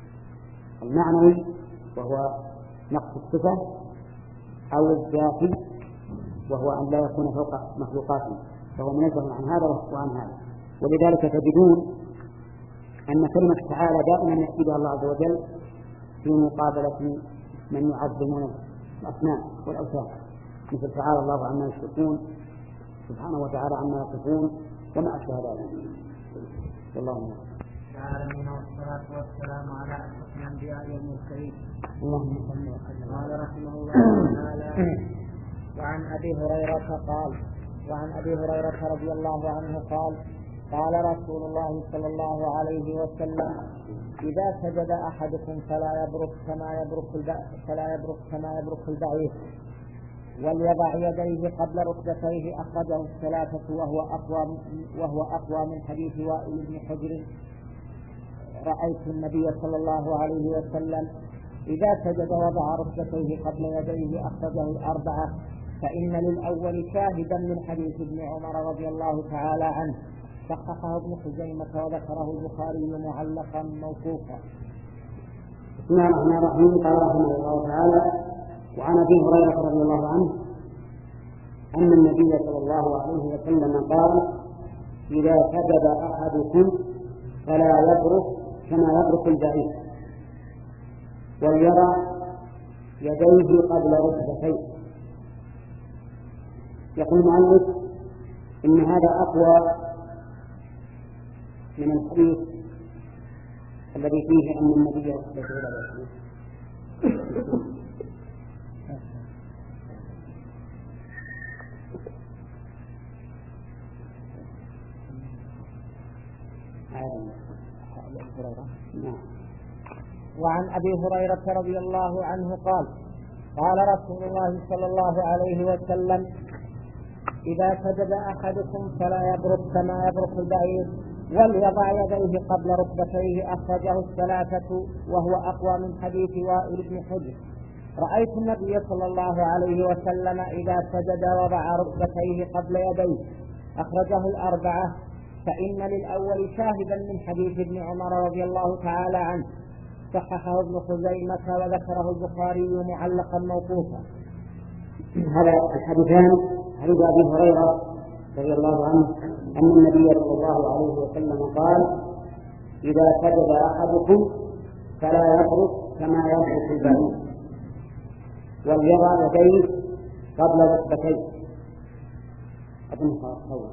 Speaker 1: المعنوي وهو نقص الصفة، أو الذاتي وهو أن لا يكون فوق مخلوقاته، فهو منزه عن هذا وعن هذا. ولذلك تجدون أن كلمة تعالى دائما يأتي بها الله عز وجل في مقابلة من يعظمون الأصنام والأوثان، مثل تعالى الله عما يشركون سبحانه وتعالى عما يصفون وما أشبه ذلك. والله أعلم.
Speaker 2: العالمين والصلاة والسلام على أشرف الأنبياء والمرسلين.
Speaker 1: اللهم صل وسلم.
Speaker 2: قال رحمه الله تعالى: وعن أبي هريرة قال وعن أبي هريرة رضي الله عنه قال: قال رسول الله صلى الله عليه وسلم: إذا سجد أحدكم فلا يبرك كما يبرك فلا يبرك كما يبرك البعير، وليضع يديه قبل ركبتيه. أخرجه الثلاثة وهو أقوى وهو أقوى من حديث وائل بن حجر: رأيت النبي صلى الله عليه وسلم إذا سجد وضع ركبتيه قبل يديه. أخرجه الأربعة. فإن للأول شاهدا من حديث ابن عمر رضي الله تعالى عنه، صححه ابن خزيمة وذكره البخاري معلقا موقوفا.
Speaker 1: بسم الله الرحمن الرحيم. قال رحمه الله تعالى: وعن أبي هريرة رضي الله عنه أن النبي صلى الله عليه وسلم قال: إذا سجد أحدكم فلا يبرك كما يبرك البعير، وليضع يديه قبل ركبتيه. يقول المؤلف إن هذا أقوى من الحديث الذي فيه أن النبي صلى الله عليه وسلم
Speaker 2: وعن أبي هريرة رضي الله عنه قال: قال رسول الله صلى الله عليه وسلم: إذا سجد أحدكم فلا يبرك كما يبرك البعير، وليضع يديه قبل ركبتيه. أخرجه الثلاثة وهو أقوى من حديث وائل بن حجر: رأيت النبي صلى الله عليه وسلم إذا سجد وضع ركبتيه قبل يديه. أخرجه الأربعة. فإن للأول شاهدا من حديث ابن عمر رضي الله تعالى عنه، صححه ابن خزيمة وذكره البخاري معلقا موقوفا.
Speaker 1: هذا الحديثان حديث أبي هريرة رضي الله عنه أن النبي صلى الله عليه وسلم قال: إذا سجد أحدكم فلا يبرك كما يبرك البعير، وليضع يديه قبل ركبتيه. أظن هو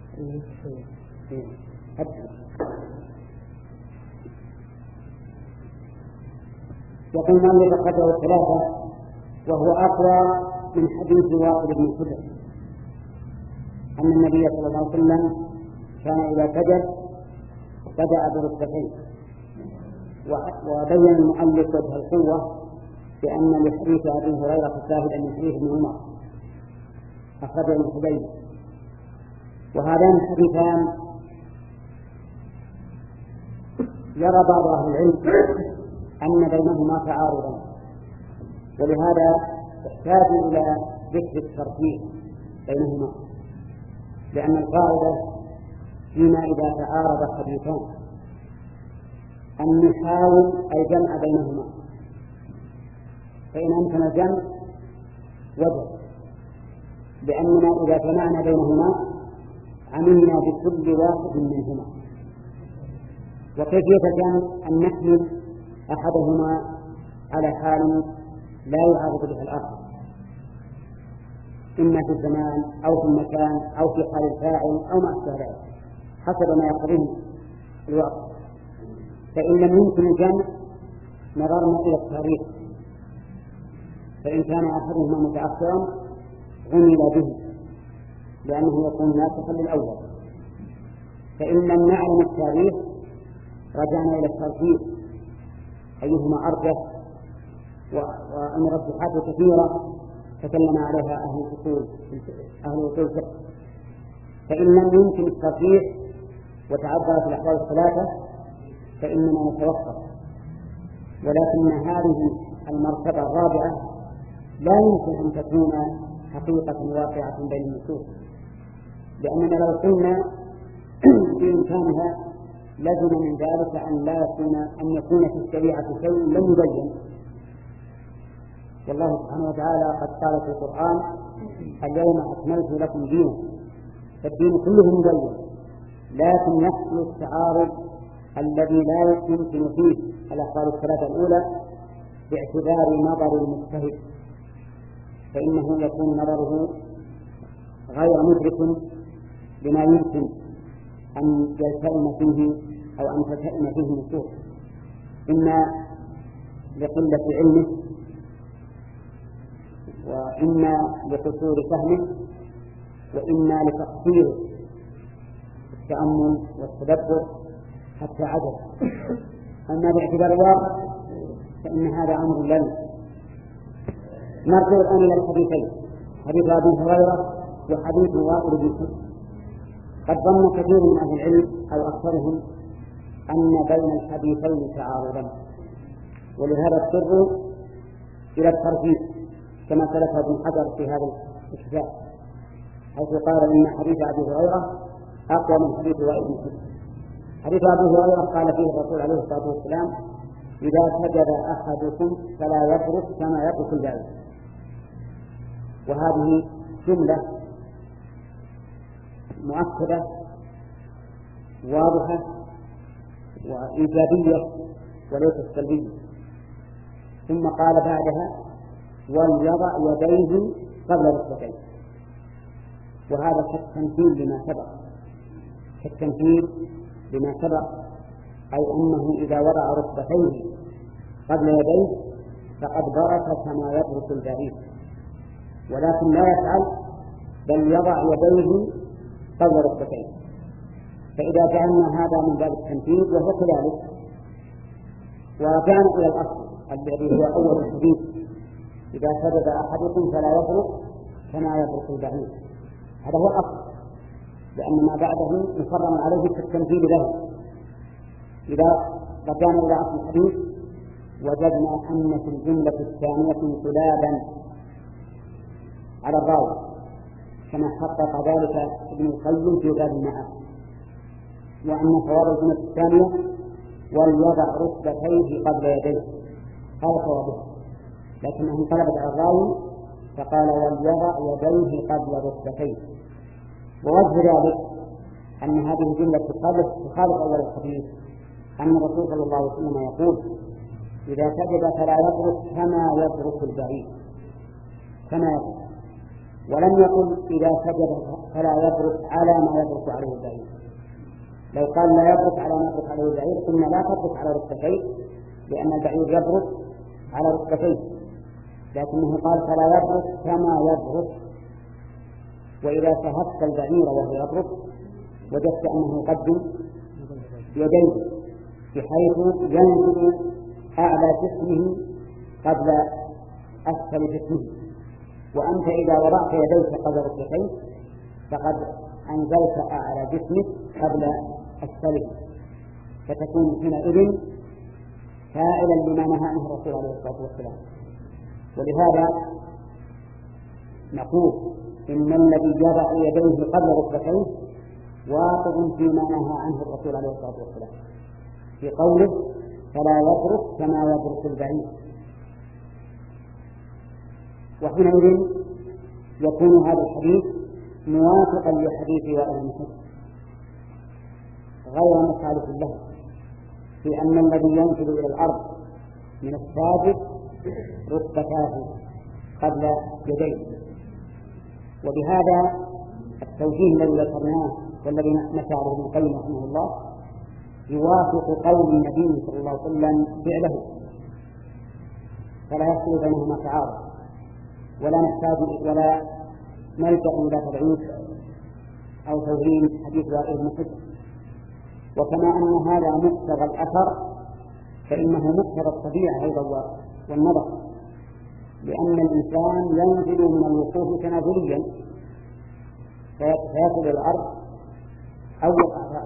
Speaker 1: يقول من أخرجه الثلاثة وهو أقوى من حديث وائل بن حجر أن النبي صلى الله عليه وسلم كان إذا سجد بدأ بركبتيه. وبين المؤلف وجه القوة بأن لحديث أبي هريرة شاهدا من حديث ابن عمر أخرجه ابن حبيب. وهذان الحديثان يرى بعض أهل العلم أن بينهما تعارضا، ولهذا يحتاج إلى ذكر الترتيب بينهما، لأن القاعدة فيما إذا تعارض حديثان أن نحاول الجمع بينهما، فإن أمكن الجمع وجب، لأننا إذا جمعنا بينهما عملنا بكل واحد منهما. وكيفية الجمع أن نحمل أحدهما على حال لا يعارض بها الآخر، إما في الزمان أو في المكان أو في حال الفاعل أو ما أشبه ذلك حسب ما يقتضيه الوقت. فإن لم يمكن الجمع نظرنا إلى التاريخ، فإن كان أحدهما متأخرا عمل به لأنه يكون ناسخا للأول، فإن لم نعلم التاريخ رجعنا إلى الترتيب أيهما أرجح، والمرجحات كثيرة تكلم عليها أهل الأصول أهل الأصول الفقه. فإن لم يمكن الترجيح وتعذرت الأحوال الثلاثة فإننا نتوقف، ولكن هذه المرتبة الرابعة لا يمكن أن تكون حقيقة واقعة بين النصوص، لأننا لو قلنا بإمكانها لزم من ذلك أن لا يكون أن يكون في الشريعة شيء لم يبين. والله سبحانه وتعالى قد قال في القرآن: اليوم أكملت لكم دينكم، فالدين كله مبين، لكن يحصل التعارض الذي لا يمكن فيه الأقوال الثلاثة الأولى باعتبار نظر المجتهد، فإنه يكون نظره غير مدرك لما يمكن أن يلتئم فيه أو أن تلتئم فيه النصوص، إما لقلة علمه وإما لقصور فهمه وإما لتقصير التأمل والتدبر حتى عجز. أما باعتبار الواقع فإن هذا أمر لنا. نرجع الآن إلى الحديثين، حديث أبي هريرة وحديث وائل بن حجر. قد ظن كثير من أهل العلم أو أكثرهم أن بين الحديثين تعارضا، ولهذا اضطروا إلى الترجيح كما سلف ابن حجر في هذا الكتاب، حيث قال إن حديث أبي هريرة أقوى من حديث وائل بن حجر. حديث أبي هريرة قال فيه الرسول عليه الصلاة والسلام: إذا سجد أحدكم فلا يبرك كما يبرك البعير. وهذه جملة مؤكدة واضحة وإيجابية وليست سلبية. ثم قال بعدها: وليضع يديه قبل ركبتيه. وهذا كالتمثيل لما سبق كالتمثيل لما سبق أي أنه إذا وضع ركبتيه قبل يديه فقد برك كما يبرك البعير، ولكن لا يفعل بل يضع يديه قبل ركبتيه. فإذا جعلنا هذا من باب التمثيل وهو كذلك، ورجعنا إلى الأصل الذي هو أول الحديث: إذا سجد أحدكم فلا يبرك كما يبرك البعير. هذا هو الأصل، لأن ما بعده محرم عليه كالتمثيل له. إذا رجعنا إلى أصل الحديث وجدنا أن في الجملة الثانية انقلابا على الراوي، كما حقق ذلك ابن القيم في باب المعاد، وأن صواب الجملة الثانية: وليضع ركبتيه قبل يديه، هذا صوابه، لكنه انقلبت على الراوي فقال: وليضع يديه قبل ركبتيه. ووجه ذلك أن هذه الجملة تخالف أول الحديث، أن الرسول صلى الله عليه وسلم يقول: إذا سجد فلا يبرك كما يبرك البعير، كما يبرك، ولم يقل إذا سجد فلا يبرك على ما يبرك عليه البعير. لو قال لا يبرك على ما يبرك عليه البعير قلنا لا تبرك على ركبتيه، لأن البعير يبرك على ركبتيه، لكنه قال فلا يبرك كما يبرك. وإذا شاهدت البعير وهو يبرك وجدت أنه يقدم يديه بحيث ينزل أعلى جسمه قبل أسفل جسمه، وأنت إذا وضعت يديك قبل ركبتيه فقد أنزلت أعلى جسمك قبل أسفله، فتكون حينئذ فاعلا لما نهى عنه الرسول عليه الصلاة والسلام. ولهذا نقول إن الذي يضع يديه قبل ركبتيه واقع فيما نهى عنه الرسول عليه الصلاة والسلام في قوله: فلا يبرك كما يبرك البعير. وحينئذ يكون هذا الحديث موافقا لحديث وائل بن حجر غير مخالف له، في أن الذي ينزل إلى الأرض من الساجد ركبتاه قبل يديه. وبهذا التوجيه الذي ذكرناه والذي مشى عليه ابن القيم رحمه الله يوافق قول النبي صلى الله عليه وسلم فعله، فلا يحصل بينهما تعارض، ولا نحتاج ولا نلجأ إلى تبعيد أو توهين حديث وائل بن حجر. وكما أن هذا مقتضى الأثر فإنه مقتضى الطبيعة أيضا والنظر، لأن الإنسان ينزل من الوقوف تنازليا فيصل إلى الأرض أو يقع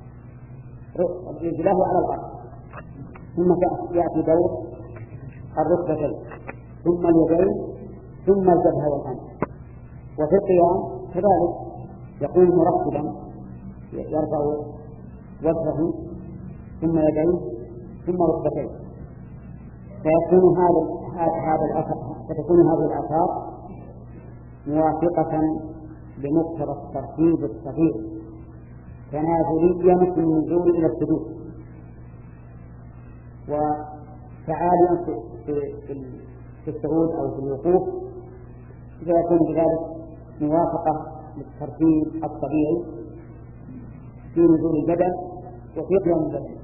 Speaker 1: رجله على الأرض، ثم يأتي دور الركبتين ثم اليدين ثم الجبهة والأنف. وفي القيام كذلك يقوم مرتبا يرفع وجهه ثم يديه ثم ركبتيه، فيكون هذا هذا الأثر فتكون هذه الآثار موافقة لمقتضى الترتيب الصحيح تنازلية مثل النزول إلى السجود. وتعاليا في السعود أو في الوقوف فيكون بذلك موافقة للترتيب الطبيعي في نزول البدن وفي قيام البدن.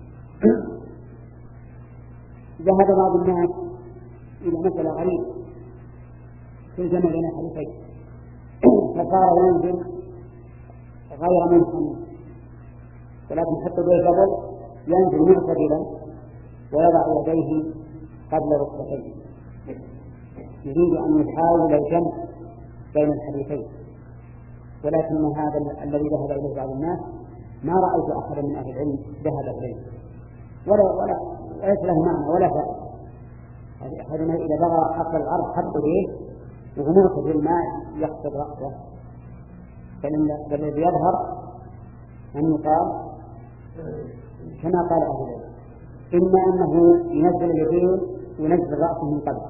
Speaker 1: ذهب بعض الناس إلى مسألة غريبة في الجمع بين الحديثين، فصار ينزل غير منحني، ولكن حتى به قبل ينزل معتدلا ويضع يديه قبل ركبتيه، يريد أن يحاول الجمع بين الحديثين. ولكن هذا الذي ذهب إليه بعض الناس ما رأيت أحدا من أهل العلم ذهب إليه، ولا ولا ليس له معنى ولا فائدة. أحدنا إذا بغى أصل الأرض حط به وهو معتدل ما يقصد رأسه، بل الذي يظهر أن يقال كما قال أهل العلم، إما أنه ينزل اليدين وينزل رأسه من قبل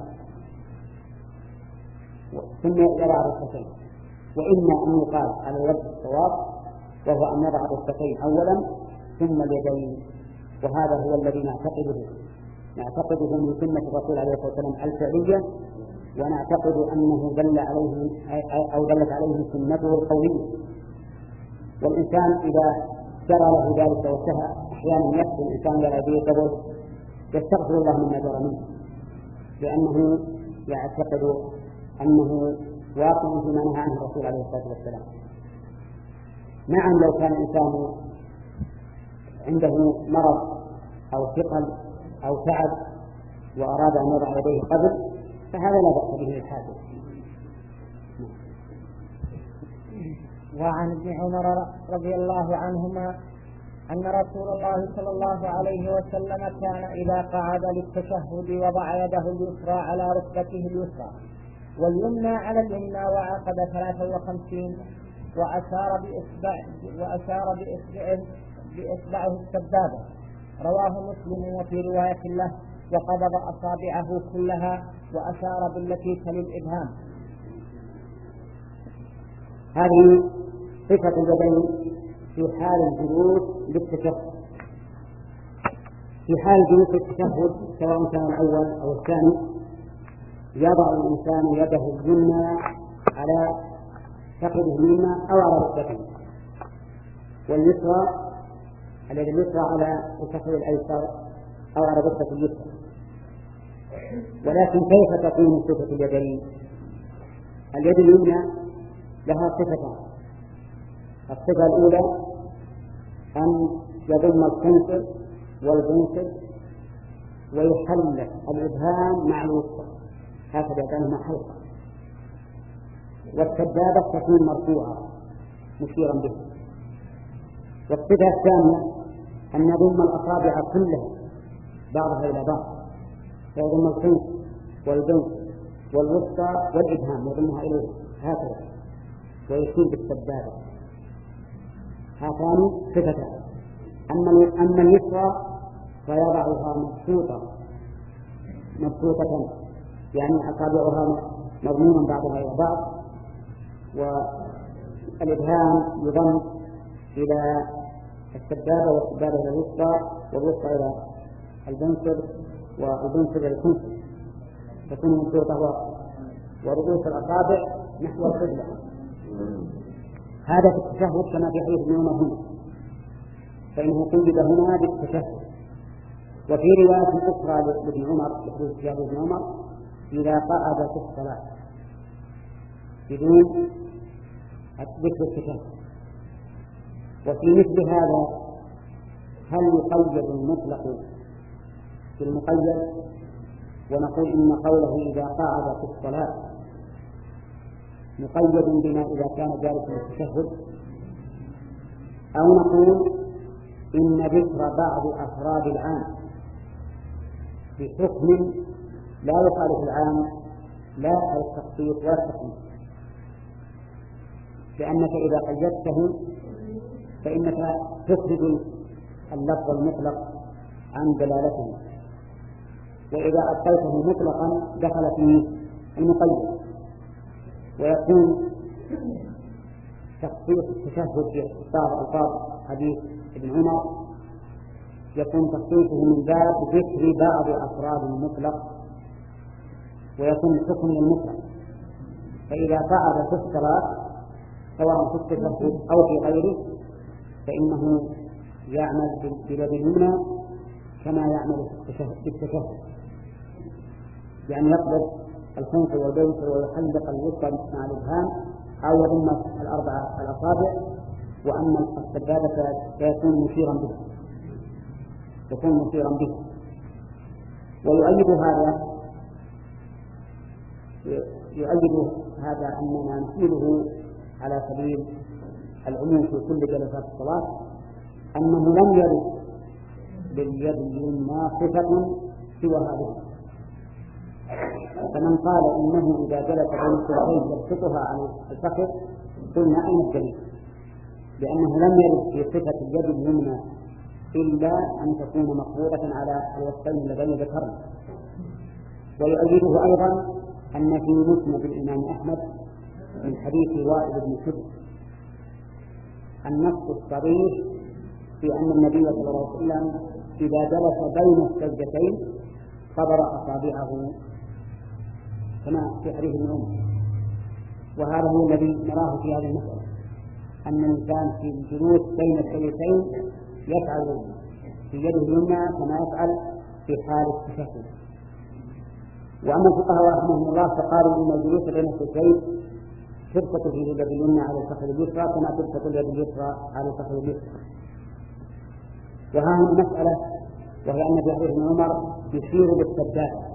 Speaker 1: ثم يضع الركبتين، وإما أن يقال على الوجه الصواب وهو أن يضع الركبتين أولا ثم اليدين. وهذا هو الذي نعتقده نعتقده من سنة الرسول عليه الصلاة والسلام الفعلية، ونعتقد أنه دل عليه أو دلت عليه سنته القولية. والإنسان إذا جرى له ذلك وسهى أحيانا يكفي الإنسان يرى به قبل يستغفر الله مما جرى منه، لأنه يعتقد أنه واقع فيما نهى عنه الرسول عليه الصلاة والسلام. نعم لو كان الإنسان عنده مرض أو ثقل أو تعب وأراد أن يضع يديه قبل فهذا لا بأس به الحاجة.
Speaker 2: وعن ابن عمر رضي الله عنهما أن رسول الله صلى الله عليه وسلم كان إذا قعد للتشهد وضع يده اليسرى على ركبته اليسرى واليمنى على اليمنى وعقد ثلاثا وخمسين وأشار بإصبع وأشار بإصبعه بإصبعه السبابة. رواه مسلم وفي رواية له وقبض أصابعه كلها وأشار بالتي تلي الإبهام.
Speaker 1: هذه صفة اليدين في حال الجلوس للتشهد. في حال الجلوس للتشهد سواء كان الأول أو الثاني يضع الإنسان يده اليمنى على فخذه اليمنى أو على ركبته، واليسرى اليد اليسرى على الفخذ الأيسر أو على ركبة اليسرى. ولكن كيف تكون صفة اليدين؟ اليد اليمنى لها صفتان. الصفة الأولى أن يضم الخنصر والبنصر ويحلق الإبهام مع الوسطى هكذا كانهما حلقة، والسبابة تكون مرفوعة مشيرا به. والصفة الثانية أن يضم الأصابع كلها بعضها إلى بعض، فيضم الخنصر والبنصر والوسطى والإبهام يضمها إليه هكذا ويشير بالسبابة. هاتان صفتان. أما أما اليسرى فيضعها مبسوطة مبسوطة يعني أصابعها مضموما بعضها إلى بعض، والإبهام يضم إلى السبابة والسبابة إلى الوسطى والوسطى إلى البنصر والبنصر إلى الخنصر تكون مبسوطة، ورؤوس الأصابع نحو القبلة. هذا في التشهد كما في حديث ابن عمر هنا، فإنه قيد هنا بالتشهد. وفي رواية أخرى لابن عمر يحدث فيها ابن عمر إذا قعد في الصلاة بدون ذكر التشهد. وفي مثل هذا هل يقيد المطلق بالمقيد ونقول إن قوله إذا قعد في الصلاة مقيد بما إذا كان جالسا للتشهد، أو نقول إن ذكر بعض أفراد العام بحكم لا يخالف العام لا على التخصيص ولا التقييد، لأنك إذا قيدته فإنك تخرج اللفظ المطلق عن دلالته، وإذا أبقيته مطلقا دخل فيه المقيد، ويكون تخصيص التشهد في بعض ألفاظ حديث ابن عمر يكون تخصيصه من باب ذكر بعض أفراد المطلق، ويكون الحكم للمطلق. فإذا قعد في الصلاة سواء في التشهد أو في غيره فإنه يعمل باليد اليمنى كما يعمل في التشهد، يعني يقبض الخنصر والبيسر ويحلق الوسطى مع الإبهام أو يضم الأربعة الأصابع، وأما السبابة فيكون مشيرا به يكون مشيرا به ويؤيد هذا يؤيد هذا أننا نحمله على سبيل العموم في كل جلسات الصلاة أنه لم يرد باليد اليمنى صفة سوى هذه. فمن قال إنه إذا جلس بين الصلاتين يبسطها عن الفخذ قلنا أين الدليل؟ لأنه لم يرد في صفة اليد اليمنى إلا أن تكون مقبوضة على الوسطين اللذين ذكرنا. ويؤيده أيضا أن في مسند الإمام أحمد من حديث وائل بن حجر النص الصريح في أن النبي صلى الله عليه وسلم إذا جلس بين السجدتين قبر أصابعه كما في حديث ابن عمر. وهذا هو الذي نراه في هذه المسألة، أن الإنسان في الجلوس بين السجدتين يفعل في يده اليمنى كما يفعل في حال التشهد. وأما الفقهاء رحمهم الله فقالوا إن الجلوس بين السجدتين تبسط في اليد اليمنى على الفخذ اليسرى كما تبسط اليد اليسرى على الفخذ اليسرى. وهذه المسألة وهي أن في حديث ابن عمر يشير بالسبابة،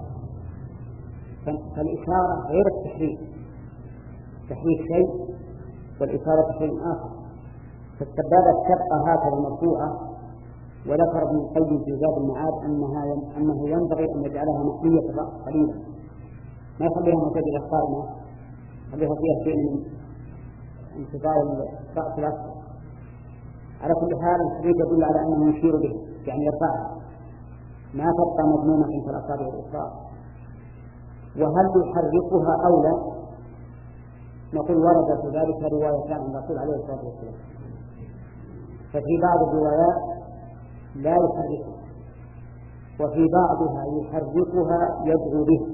Speaker 1: فالإشارة غير التحريك، تحريك شيء والإشارة شيء آخر. فالسبابة تبقى هكذا مرفوعة، وذكر ابن القيم في زاد المعاد أنها أنه ينبغي أن يجعلها مقلية الرأس قليلا، ما يخليها معتدلة قائمة، يخليها فيها شيء من انتظار الرأس الأسفل. على كل حال الحديث يدل على أنه يشير به، يعني يرفعها ما تبقى مضمومة في الأصابع الأخرى. وهل يحركها أو لا؟ نقول ورد في ذلك روايتان عن الرسول عليه الصلاة والسلام، ففي بعض الروايات لا يحركها، وفي بعضها يحركها يدعو به.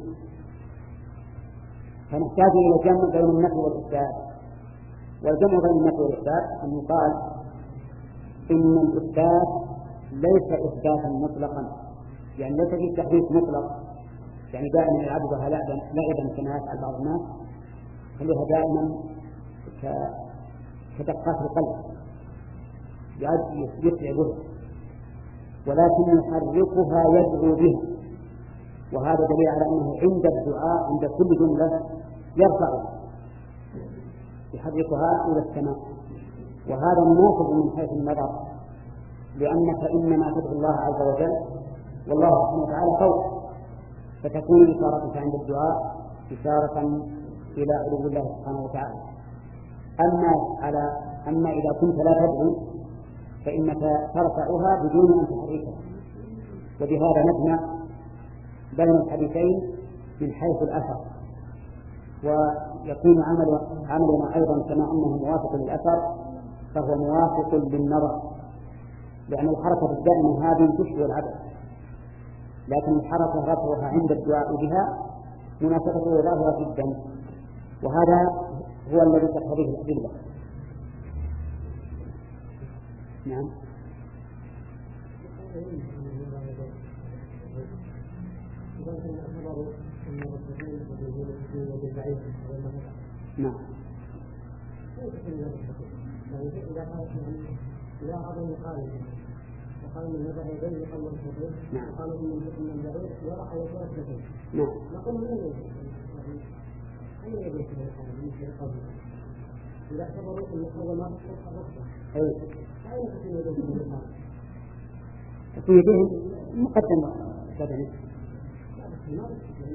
Speaker 1: فنحتاج إلى جمع بين النفي والإثبات، والجمع بين النفي والإثبات أن يقال إن الإثبات ليس إثباتا مطلقا، يعني ليس في تحريك مطلق، يعني دائما يلعبها لعبا كما يفعل بعض الناس، خليها دائما كدقات القلب يسرع به، ولكن يحركها يدعو بها. وهذا دليل على أنه عند الدعاء عند كل جملة يرفعها يحركها إلى السماء، وهذا مناسب من حيث النظر، لأنك إنما تدعو الله عز وجل والله سبحانه وتعالى فوق، فتكون إشارتك عند الدعاء إشارة إلى علو الله سبحانه وتعالى. أما على أما إذا كنت لا تدعو فإنك ترفعها بدون أن تحركها. وبهذا نجمع بين الحديثين من حيث الأثر، ويكون عمل عملنا أيضا كما أنه موافق للأثر فهو موافق للنظر، لأن الحركة الدائمة هذه تشبه العبث، لكن الحركة رفعها عند الدعاء بها مناسبته ظاهرة جدا، وهذا هو الذي تقتضيه الأدلة. نعم. نعم.
Speaker 3: لا أظن قال وقال من نبع يدين قال الخطيب قالوا إن من البعير يرى أو يرى الخطيب نقول من يدين أي يدين مثل القبر إذا اعتبروا أن أول ما تشرح الرخصة فأين تكون يدين من القبر
Speaker 1: في يدين مقدم بدني
Speaker 3: لا بس ما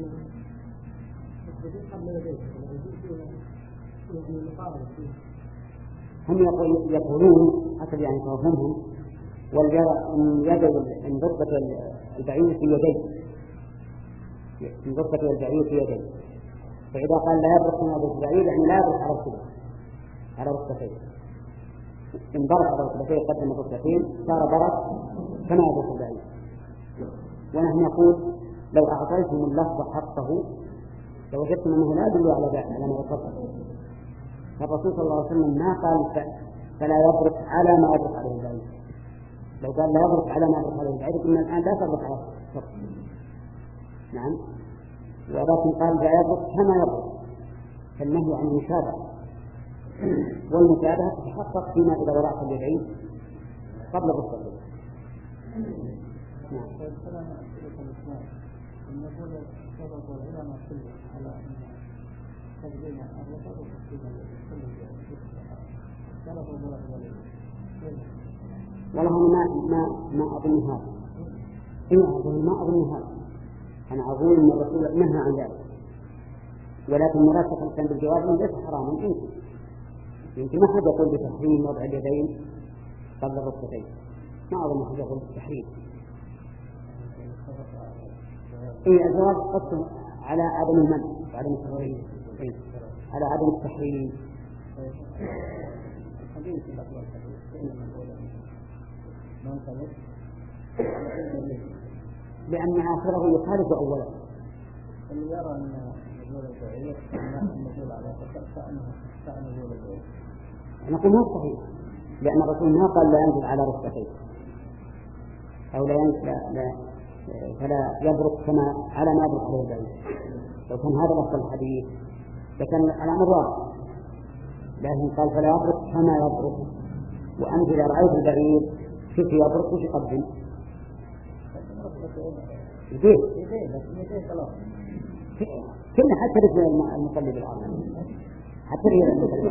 Speaker 3: بس قبل يدين يعني المقارنة
Speaker 1: هم يقولون حسب يعني توهمهم واليد ان ضبط البعير في يديه ان ضبط البعير في يديه فإذا قال لا يبرك من هذا البعير يعني لا يبرك على الركبة على ركبتين إن برك على ركبتين قدم الركبتين صار برك كما يبرك البعير. ونحن نقول لو أعطيتم اللفظ حقه لوجدتم أنه لا يدل على ذلك على ما يفضل. فالرسول صلى الله عليه وسلم ما قال فلا يبرك على ما يبرك عليه البعير. لو قال لا يبرك على ما يبرك عليه البعير قلنا الآن لا تبرك على الشرط. نعم. ولكن قال لا يبرك كما يبرك فالنهي عن المشابهة والمشابهة تتحقق فيما إذا وضعت اليدين قبل الركبة. نعم. والله ما ما ما أظن هذا. إيه أظن ما أظن هذا. أنا أقول إن الرسول نهى عن ذلك. ولكن مرافقة الإنسان بالجواز ليس حراما يمكن. يمكن ما حد يقول بتحريم وضع اليدين قبل الركبتين. ما أظن حد يقول بالتحريم. إيه الجواز قصده على عدم المنع وعدم التحريم. إيه على عدم التحريم. لأن آخره يخالف أولا.
Speaker 3: اللي يرى أن نزول البعير النزول على كأنه كأنه البعير.
Speaker 1: نقول ما صحيح لأن الرسول ما قال لا ينزل على ركبتين أو لا ينزل لا, لا فلا يبرك كما على ما يبرك عليه البعير. لو كان هذا لفظ الحديث لكان الأمر واضح. لكن قال فلا يبرك كما يبرك وأنت إذا رأيت البعير كيف يبرك وش يقدم؟ يديه كنا حتى رجل المقلب العربي حتى رجل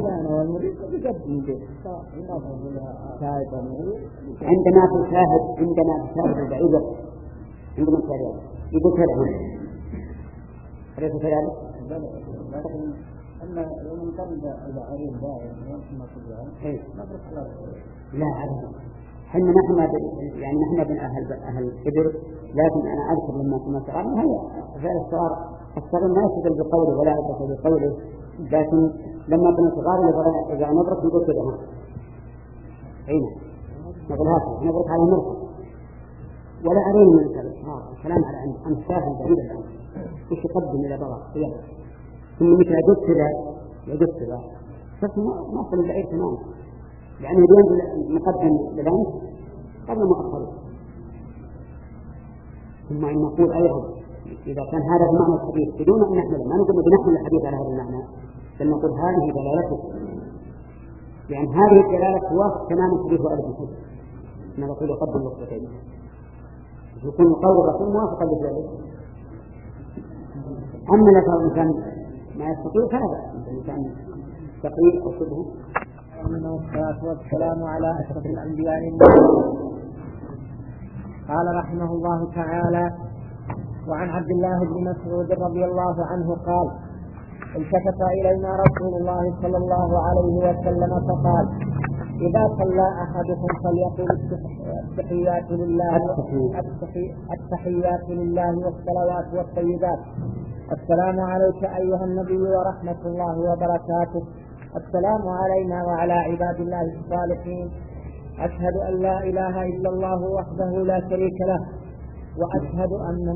Speaker 1: عندما تشاهد عندما تشاهد البعير عندما تشاهد يقول كذا أليس كذلك؟
Speaker 3: أما لو نقرب إلى عريض دائم ما تجاه نضرب على
Speaker 1: لا عدد حنا نحن يعني نحن بن أهل أهل الكبر. لكن أنا أذكر لما كنا صغار هي فعل الصغار الصغير ما يستدل بقوله ولا يعرف بقوله. لكن لما كنا صغار إذا نبرك نقول كذا أين نقول هذا نبرك على المرفق ولا علينا من الكلام على أن الشاهد بعيد الآن إيش يقدم إلى بغى ثم مثل يجد كذا يجد كذا بس ما أصل البعيد تماما يعني ينزل مقدم للأنف قبل ما أخره. ثم إن نقول أيضا إذا كان هذا المعنى الحديث بدون أن نحمله ما نقول بنحمل الحديث على هذا المعنى بل نقول هذه دلالته لأن يعني هذه الدلالة توافق تمام الحديث وألف الحديث أن الرسول يقدم الركبتين يكون قول الرسول موافقا لذلك. أما لو الإنسان ما يستطيع فهذا الإنسان تقييد أو شبه.
Speaker 2: والصلاة والسلام على أشرف الأنبياء. قال رحمه الله تعالى: وعن عبد الله بن مسعود رضي الله عنه قال: التفت إلينا رسول الله صلى الله عليه وسلم فقال: إذا صلى أحدكم فليقل التحيات لله التحيات لله والصلوات والطيبات السلام عليك أيها النبي ورحمة الله وبركاته السلام علينا وعلى عباد الله الصالحين أشهد أن لا إله إلا الله وحده لا شريك له وأشهد أن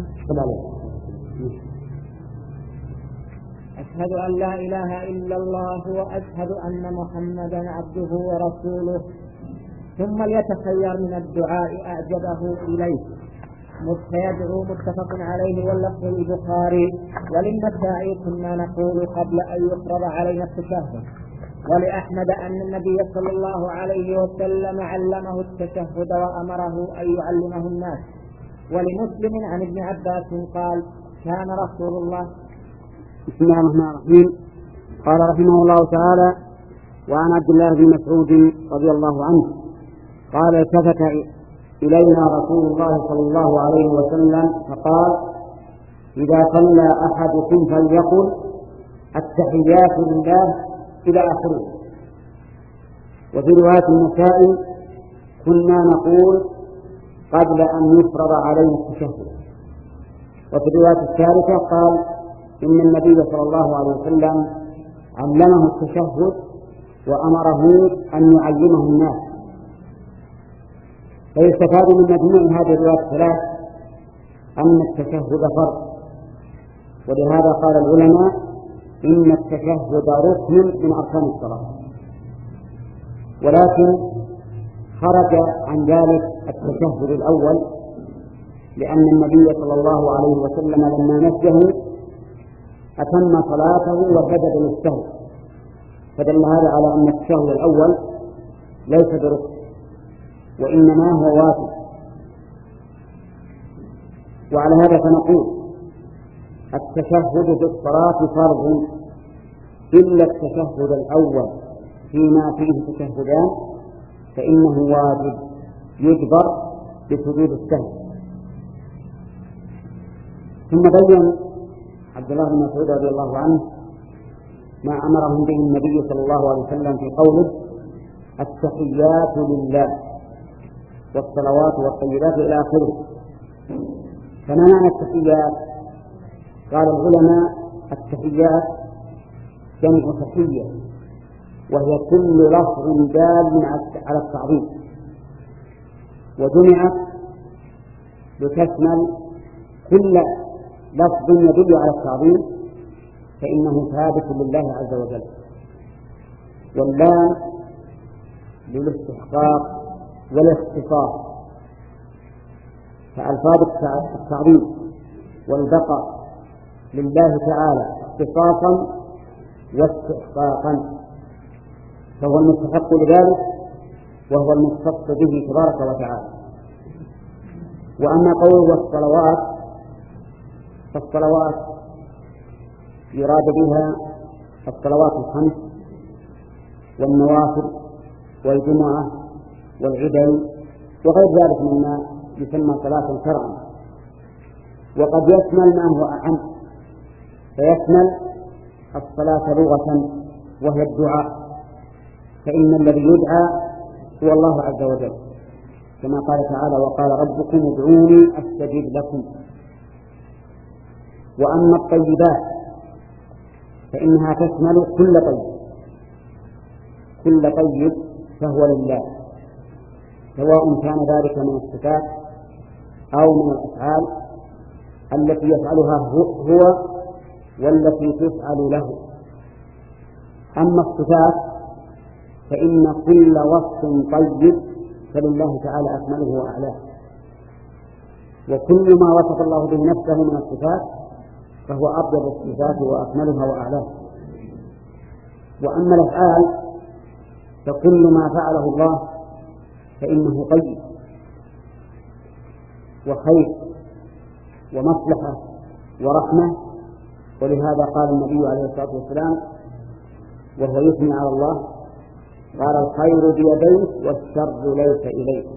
Speaker 2: أشهد أن لا إله إلا الله وأشهد أن محمدا عبده ورسوله ثم ليتخير من الدعاء أعجبه إليه يدعو متفق عليه واللفظ البخاري. وللنسائي كنا نقول قبل أن يفرض علينا التشهد. ولأحمد أن النبي صلى الله عليه وسلم علمه التشهد وأمره أن يعلمه الناس. ولمسلم عن ابن عباس قال كان رسول الله.
Speaker 1: بسم الله الرحمن الرحيم. قال رحمه الله تعالى: وعن عبد الله بن مسعود رضي الله عنه قال: التفت إلينا رسول الله صلى الله عليه وسلم فقال: إذا صلى أحدكم فليقل التحيات لله إلى آخره. وفي رواية النسائي كنا نقول قبل أن يفرض عليه التشهد. وفي الرواية الثالثة قال إن النبي صلى الله عليه وسلم علمه التشهد وأمره أن يعلمه الناس. فيستفاد من مجموع هذه الروايات الثلاث أن التشهد فرض، ولهذا قال العلماء إن التشهد ركن من أركان الصلاة. ولكن خرج عن ذلك التشهد الأول، لأن النبي صلى الله عليه وسلم لما نسيه أتم صلاته وسجد للسهو، فدل هذا على أن التشهد الأول ليس بركن وإنما هو واجب. وعلى هذا فنقول التشهد في الصلاة فرض إلا التشهد الأول فيما فيه تشهدان فإنه واجب يجبر بسجود السهو. ثم بين عبد الله بن مسعود رضي الله عنه ما أمرهم به النبي صلى الله عليه وسلم في قوله التحيات لله والصلوات والطيبات إلى آخره. فما معنى التحيات؟ قال العلماء التحيات جمع تحية، وهي كل لفظ دال على التعظيم، وجمعت لتشمل كل لفظ يدل على التعظيم فإنه ثابت لله عز وجل. واللام للاستحقاق والاختصاص، فألفاظ التعظيم والبقاء لله تعالى اختصاصا واستحقاقا، فهو المستحق لذلك وهو المختص به تبارك وتعالى. وأما قوله والصلوات فالصلوات يراد بها الصلوات الخمس والنوافل والجمعة والعيدين وغير ذلك مما يسمى صلاة شرعا. وقد يشمل ما هو أعم، فيشمل الصلاة لغة وهي الدعاء، فإن الذي يدعى هو الله عز وجل، كما قال تعالى: وقال ربكم ادعوني أستجب لكم. وأما الطيبات فإنها تشمل كل طيب، كل طيب فهو لله، سواء كان ذلك من الصفات أو من الأفعال التي يفعلها هو والتي تفعل له. أما الصفات فإن كل وصف طيب فلله تعالى أكمله وأعلاه، وكل ما وصف الله به نفسه من الصفات فهو أطيب الصفات وأكملها وأعلاه. وأما الأفعال فكل ما فعله الله فإنه طيب وخير ومصلحة ورحمة. ولهذا قال النبي عليه الصلاة والسلام وهو يثني على الله: قال الخير بيديك والشر ليس إليك.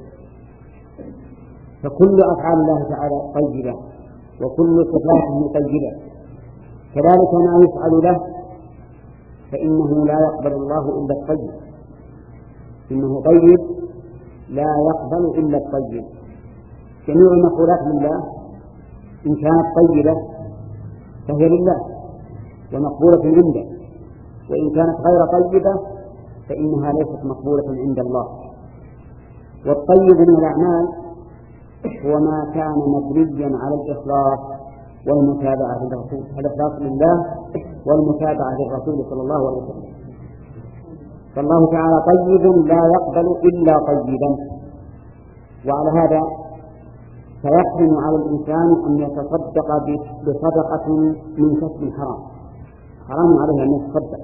Speaker 1: فكل أفعال الله تعالى طيبة وكل صفاته طيبة، كذلك ما يفعل له فإنه لا يقبل الله إلا الطيب، إنه طيب لا يقبل إلا الطيب. جميع المقولات لله إن كانت طيبة فهي لله ومقبولة عنده، وإن كانت غير طيبة فإنها ليست مقبولة عند الله. والطيب من الأعمال هو ما كان مبنيا على الإخلاص والمتابعة للرسول، الإخلاص لله والمتابعة للرسول صلى الله عليه وسلم. فالله تعالى طيب لا يقبل إلا طيبا. وعلى هذا فيحرم على الإنسان أن يتصدق بصدقة من كسب حرام، حرام عليه أن يتصدق،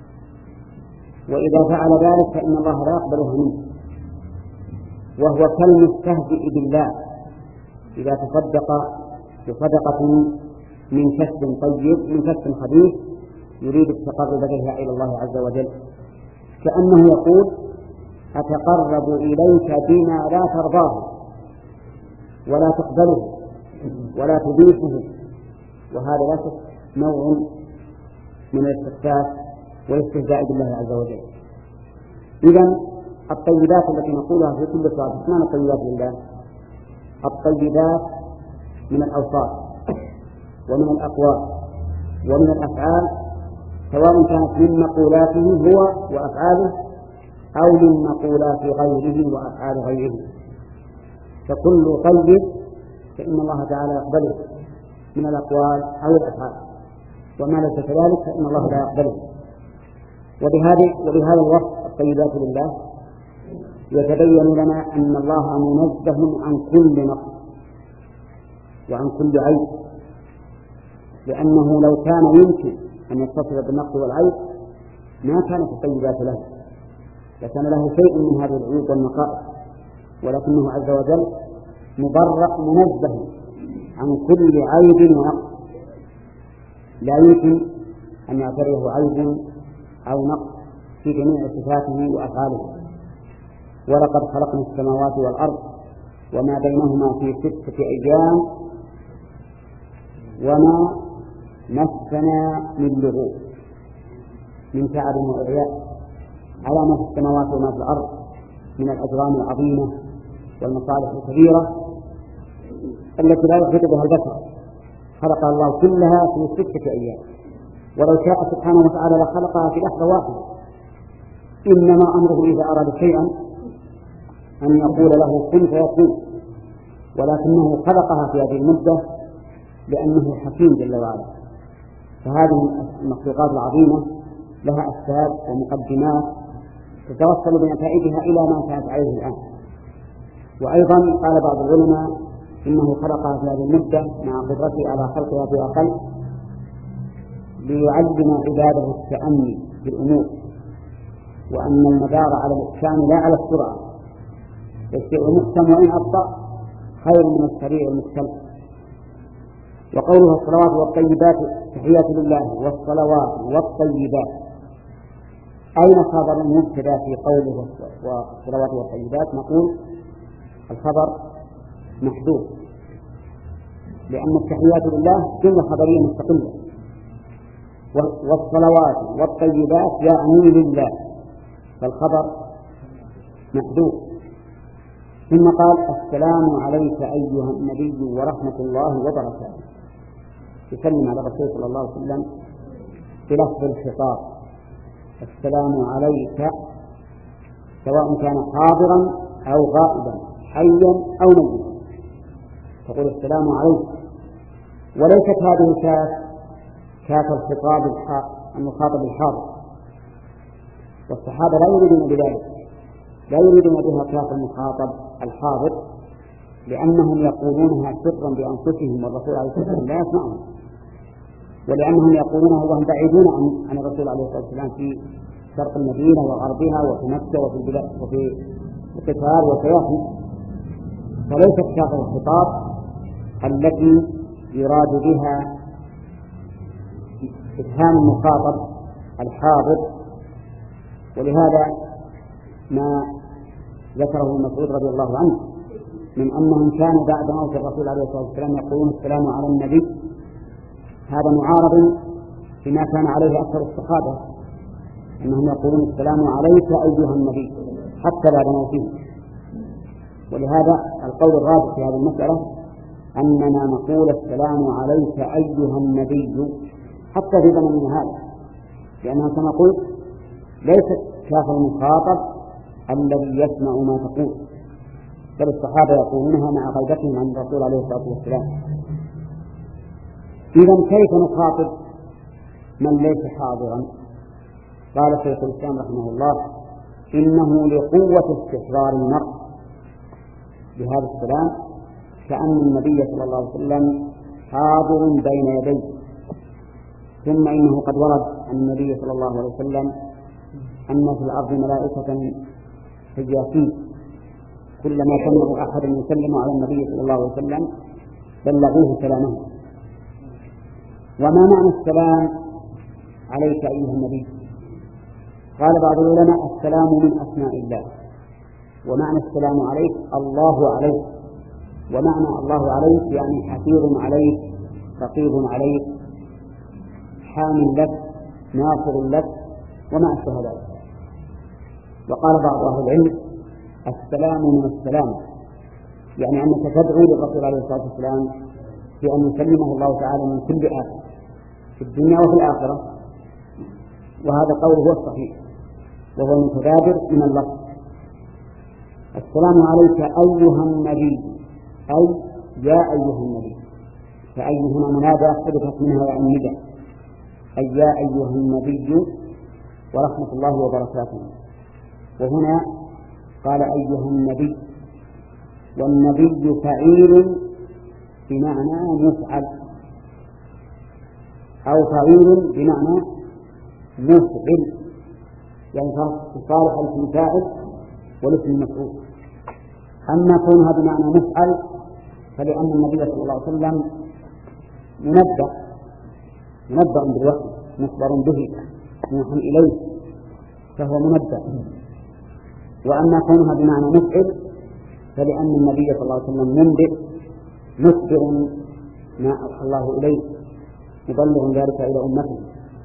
Speaker 1: وإذا فعل ذلك فإن الله لا يقبلها منه، وهو كالمستهزئ بالله إذا تصدق بصدقة من كسب طيب من كسب خبيث يريد التقرب بها إلى الله عز وجل، كأنه يقول أتقرب إليك بما لا ترضاه ولا تقبله ولا تضيفه، وهذا لا شك نوع من الاستخفاف والاستهزاء بالله عز وجل. إذن الطيبات التي نقولها في كل صلاة، ما الطيبات لله؟ الطيبات من الأوصاف ومن الأقوال ومن الأفعال، سواء كانت من مقولاته هو وأفعاله أو من مقولات غيره وأفعال غيره، فكل طيب فإن الله تعالى يقبله من الأقوال أو الأفعال، وما ليس كذلك فإن الله لا يقبله. وبهذا وبهذا الوصف الطيبات لله يتبين لنا أن الله منزه عن كل نقص وعن كل عيب، لأنه لو كان يمكن أن يتصل بالنقص والعيب ما كانت الطيبات له، لكان له شيء من هذه العيوب والنقائص، ولكنه عز وجل مبرأ منزه عن كل عيب ونقص، لا يمكن أن يعتريه عيب أو نقص في جميع صفاته وأفعاله. ولقد خلقنا السماوات والأرض وما بينهما في ستة أيام وما مسنا من لغوب من تعب وإعياء على ما في السماوات وما في الأرض من الأجرام العظيمة والمصالح الكبيرة التي لا يحيط بها البشر، خلق الله كلها في ستة أيام، ولو شاء سبحانه وتعالى لخلقها في لحظة واحدة، إنما أمره إذا أراد شيئا أن يقول له كن فيكون، ولكنه خلقها في هذه المدة لأنه حكيم جل وعلا. فهذه المخلوقات العظيمة لها أسباب ومقدمات تتوصل بنتائجها إلى ما كانت عليه الآن. وأيضا قال بعض العلماء إنه خلقها في هذه المدة مع قدرته على خلقها في أقل ليعلم عباده التأني في الأمور، وأن المدار على الإحسان لا على السرعة، الشيء المحكم وإن أبطأ خير من السريع المختلف. وقولها الصلوات والطيبات تحيات لله والصلوات والطيبات، أين خبر المبتدأ في قوله والصلوات والطيبات؟ نقول الخبر محذوف، لأن التحيات لله جملة خبرية مستقلة، والصلوات والطيبات يعني لله، فالخبر محذوف. ثم قال السلام عليك أيها النبي ورحمة الله وبركاته، يسلم على الرسول صلى الله عليه وسلم بلفظ الخطاب، السلام عليك، سواء كان حاضرا أو غائبا حيا أو ميتا، تقول السلام عليك. وليست هذه كاف كاف الخطاب المخاطب الحاضر، والصحابة لا يريدون بذلك، لا يريدون بها كاف المخاطب الحاضر، لأنهم يقولونها سرا بأنفسهم والرسول عليه الصلاة والسلام لا يسمعهم، ولأنهم يقولونها وهم بعيدون عن الرسول عليه الصلاة والسلام في شرق المدينة وغربها وفي مكة وفي البلاد وفي القتال والسياسة، فليست كاف الخطاب التي يراد بها إفهام المخاطب الحاضر. ولهذا ما ذكره مسعود رضي الله عنه من أنهم كانوا بعد موت الرسول عليه الصلاة والسلام يقولون السلام على النبي، هذا معارض بما كان عليه أكثر الصحابة، أنهم يقولون السلام عليك أيها النبي حتى بعد موته. ولهذا القول الراجح في هذه المسألة أننا نقول السلام عليك أيها النبي حتى في زمننا هذا، لأنها كما قلت ليست كاف المخاطب الذي يسمع ما تقول، بل الصحابة يقولونها مع غيبتهم عن الرسول عليه الصلاة والسلام. إذن كيف نخاطب من ليس حاضرا؟ قال شيخ الإسلام رحمه الله إنه لقوة استحضار النقص بهذا السلام كأن النبي صلى الله عليه وسلم حاضر بين يديه. ثم إنه قد ورد عن النبي صلى الله عليه وسلم أن في الأرض ملائكة حجاسين كلما سمعوا أحد يسلم على النبي صلى الله عليه وسلم بلغوه سلامه. وما معنى السلام عليك أيها النبي؟ قال بعض العلماء السلام من أسماء الله، ومعنى السلام عليك الله عليك، ومعنى الله عليك يعني حفيظ عليك رقيب عليك حام لك ناصر لك وما أشبه ذلك. وقال بعض أهل العلم السلام من السلام، يعني أنك تدعو للرسول عليه الصلاة والسلام بأن يسلمه الله تعالى من كل آفة في الدنيا وفي الآخرة، وهذا القول هو الصحيح وهو المتبادر من اللفظ. السلام عليك أيها النبي، أي يا أيها النبي، فأي هنا منادى حدثت منها يعني ندى، أي يا أيها النبي ورحمة الله وبركاته. وهنا قال أيها النبي، والنبي فعيل بمعنى مفعل أو فعيل بمعنى مفعل، يعني صالح الاسم فاعل والاسم المفعول. أما كونها بمعنى مفعل فلأن النبي صلى الله عليه وسلم منبأ منبأ بالوحي مخبر به موحى إليه فهو منبأ. وأما كونها بمعنى مفعل فلأن النبي صلى الله عليه وسلم منبئ مخبر ما أوحى الله إليه مبلغ ذلك إلى أمته،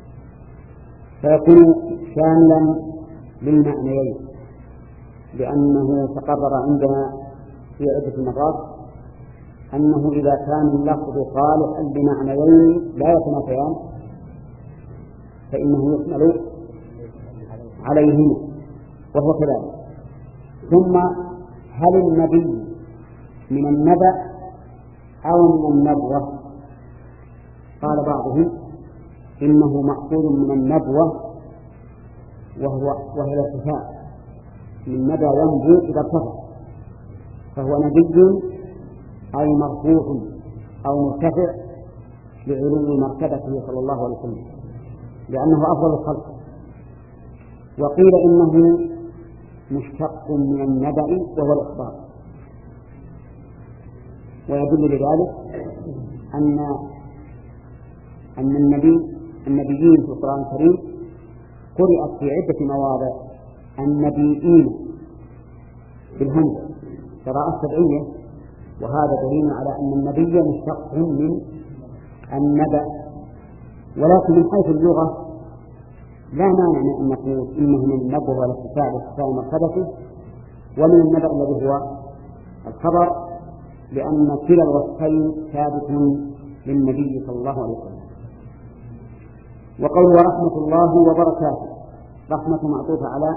Speaker 1: فيكون شاملا للمعنيين، لأنه تقرر عندنا في عدة مرات أنه إذا كان اللفظ صالحا بمعنيين لا يتنافيان فإنه يحمل عليهما وهو كذلك. ثم هل النبي من النبأ أو من النبوة؟ قال بعضهم إنه مأخوذ من النبوة وهو وهي الارتفاع من نبأ ينبو إذا ارتفع، فهو نبي أي مرفوع أو مرتفع لعلو مرتبته صلى الله عليه وسلم لأنه أفضل الخلق. وقيل إنه مشتق من النبأ وهو الإخبار، ويدل لذلك أن أن النبي النبيين في القرآن الكريم قرأت في عدة مواضع النبيين بالهمزة قراءة سبعية، وهذا دليل على أن النبي مشتق من النبأ. ولكن من حيث اللغة لا مانع أن نقول إنه من النبوة والارتفاع وارتفاع مرتبته ومن النبأ الذي هو الخبر، لأن كلا الوصفين ثابت للنبي صلى الله عليه وسلم. وقول ورحمة الله وبركاته، رحمة معطوفة على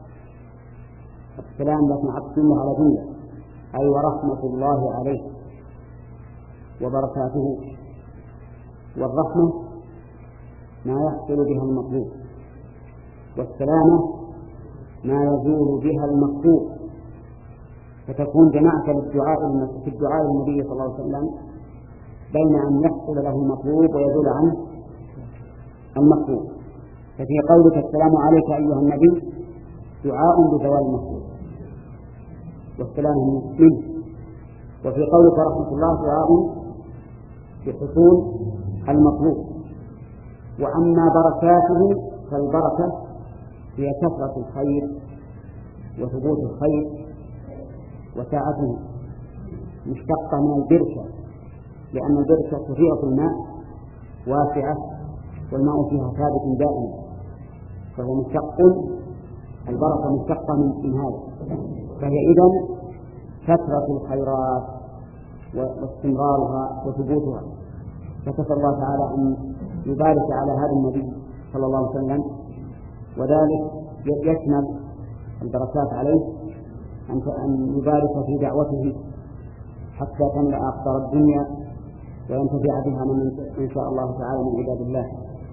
Speaker 1: السلام لكن عطفين على جملة، أي ورحمة الله عليه وبركاته. والرحمة ما يحصل بها المطلوب، والسلامة ما يزول بها المقصود، فتكون جماعة للدعاء في الدعاء للنبي صلى الله عليه وسلم بين أن يحصل له المطلوب ويزول عنه المقصود. ففي قولك السلام عليك أيها النبي دعاء بزوال المقصود والسلام منه، وفي قولك رحمة الله دعاء بحصول المطلوب. وأما بركاته فالبركة هي كثرة الخير وثبوت الخير وساعته، مشتقة من البركة لأن البركة كثيرة الماء واسعة والماء فيها ثابت دائما، فهو مشتق البركة مشتقة من هذا، فهي إذن كثرة الخيرات واستمرارها وثبوتها. فكفى الله تعالى أن يبارك على هذا النبي صلى الله عليه وسلم، وذلك يشمل البركات عليه أن يبارك في دعوته حتى تملأ أقطار الدنيا وينتفع بها من إن شاء الله تعالى من عباد الله.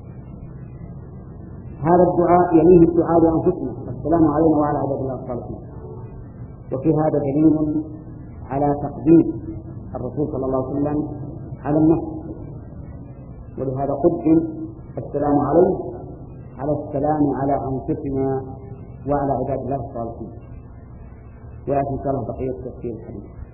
Speaker 1: هذا الدعاء يليه الدعاء لأنفسنا السلام علينا وعلى عباد الله الصالحين. وفي هذا دليل على تقديم الرسول صلى الله عليه وسلم على النفس، ولهذا قدم السلام عليه على السلام على أنفسنا وعلى عباد الله الصالحين. ويأتي إن شاء الله بقية تفسير الحديث.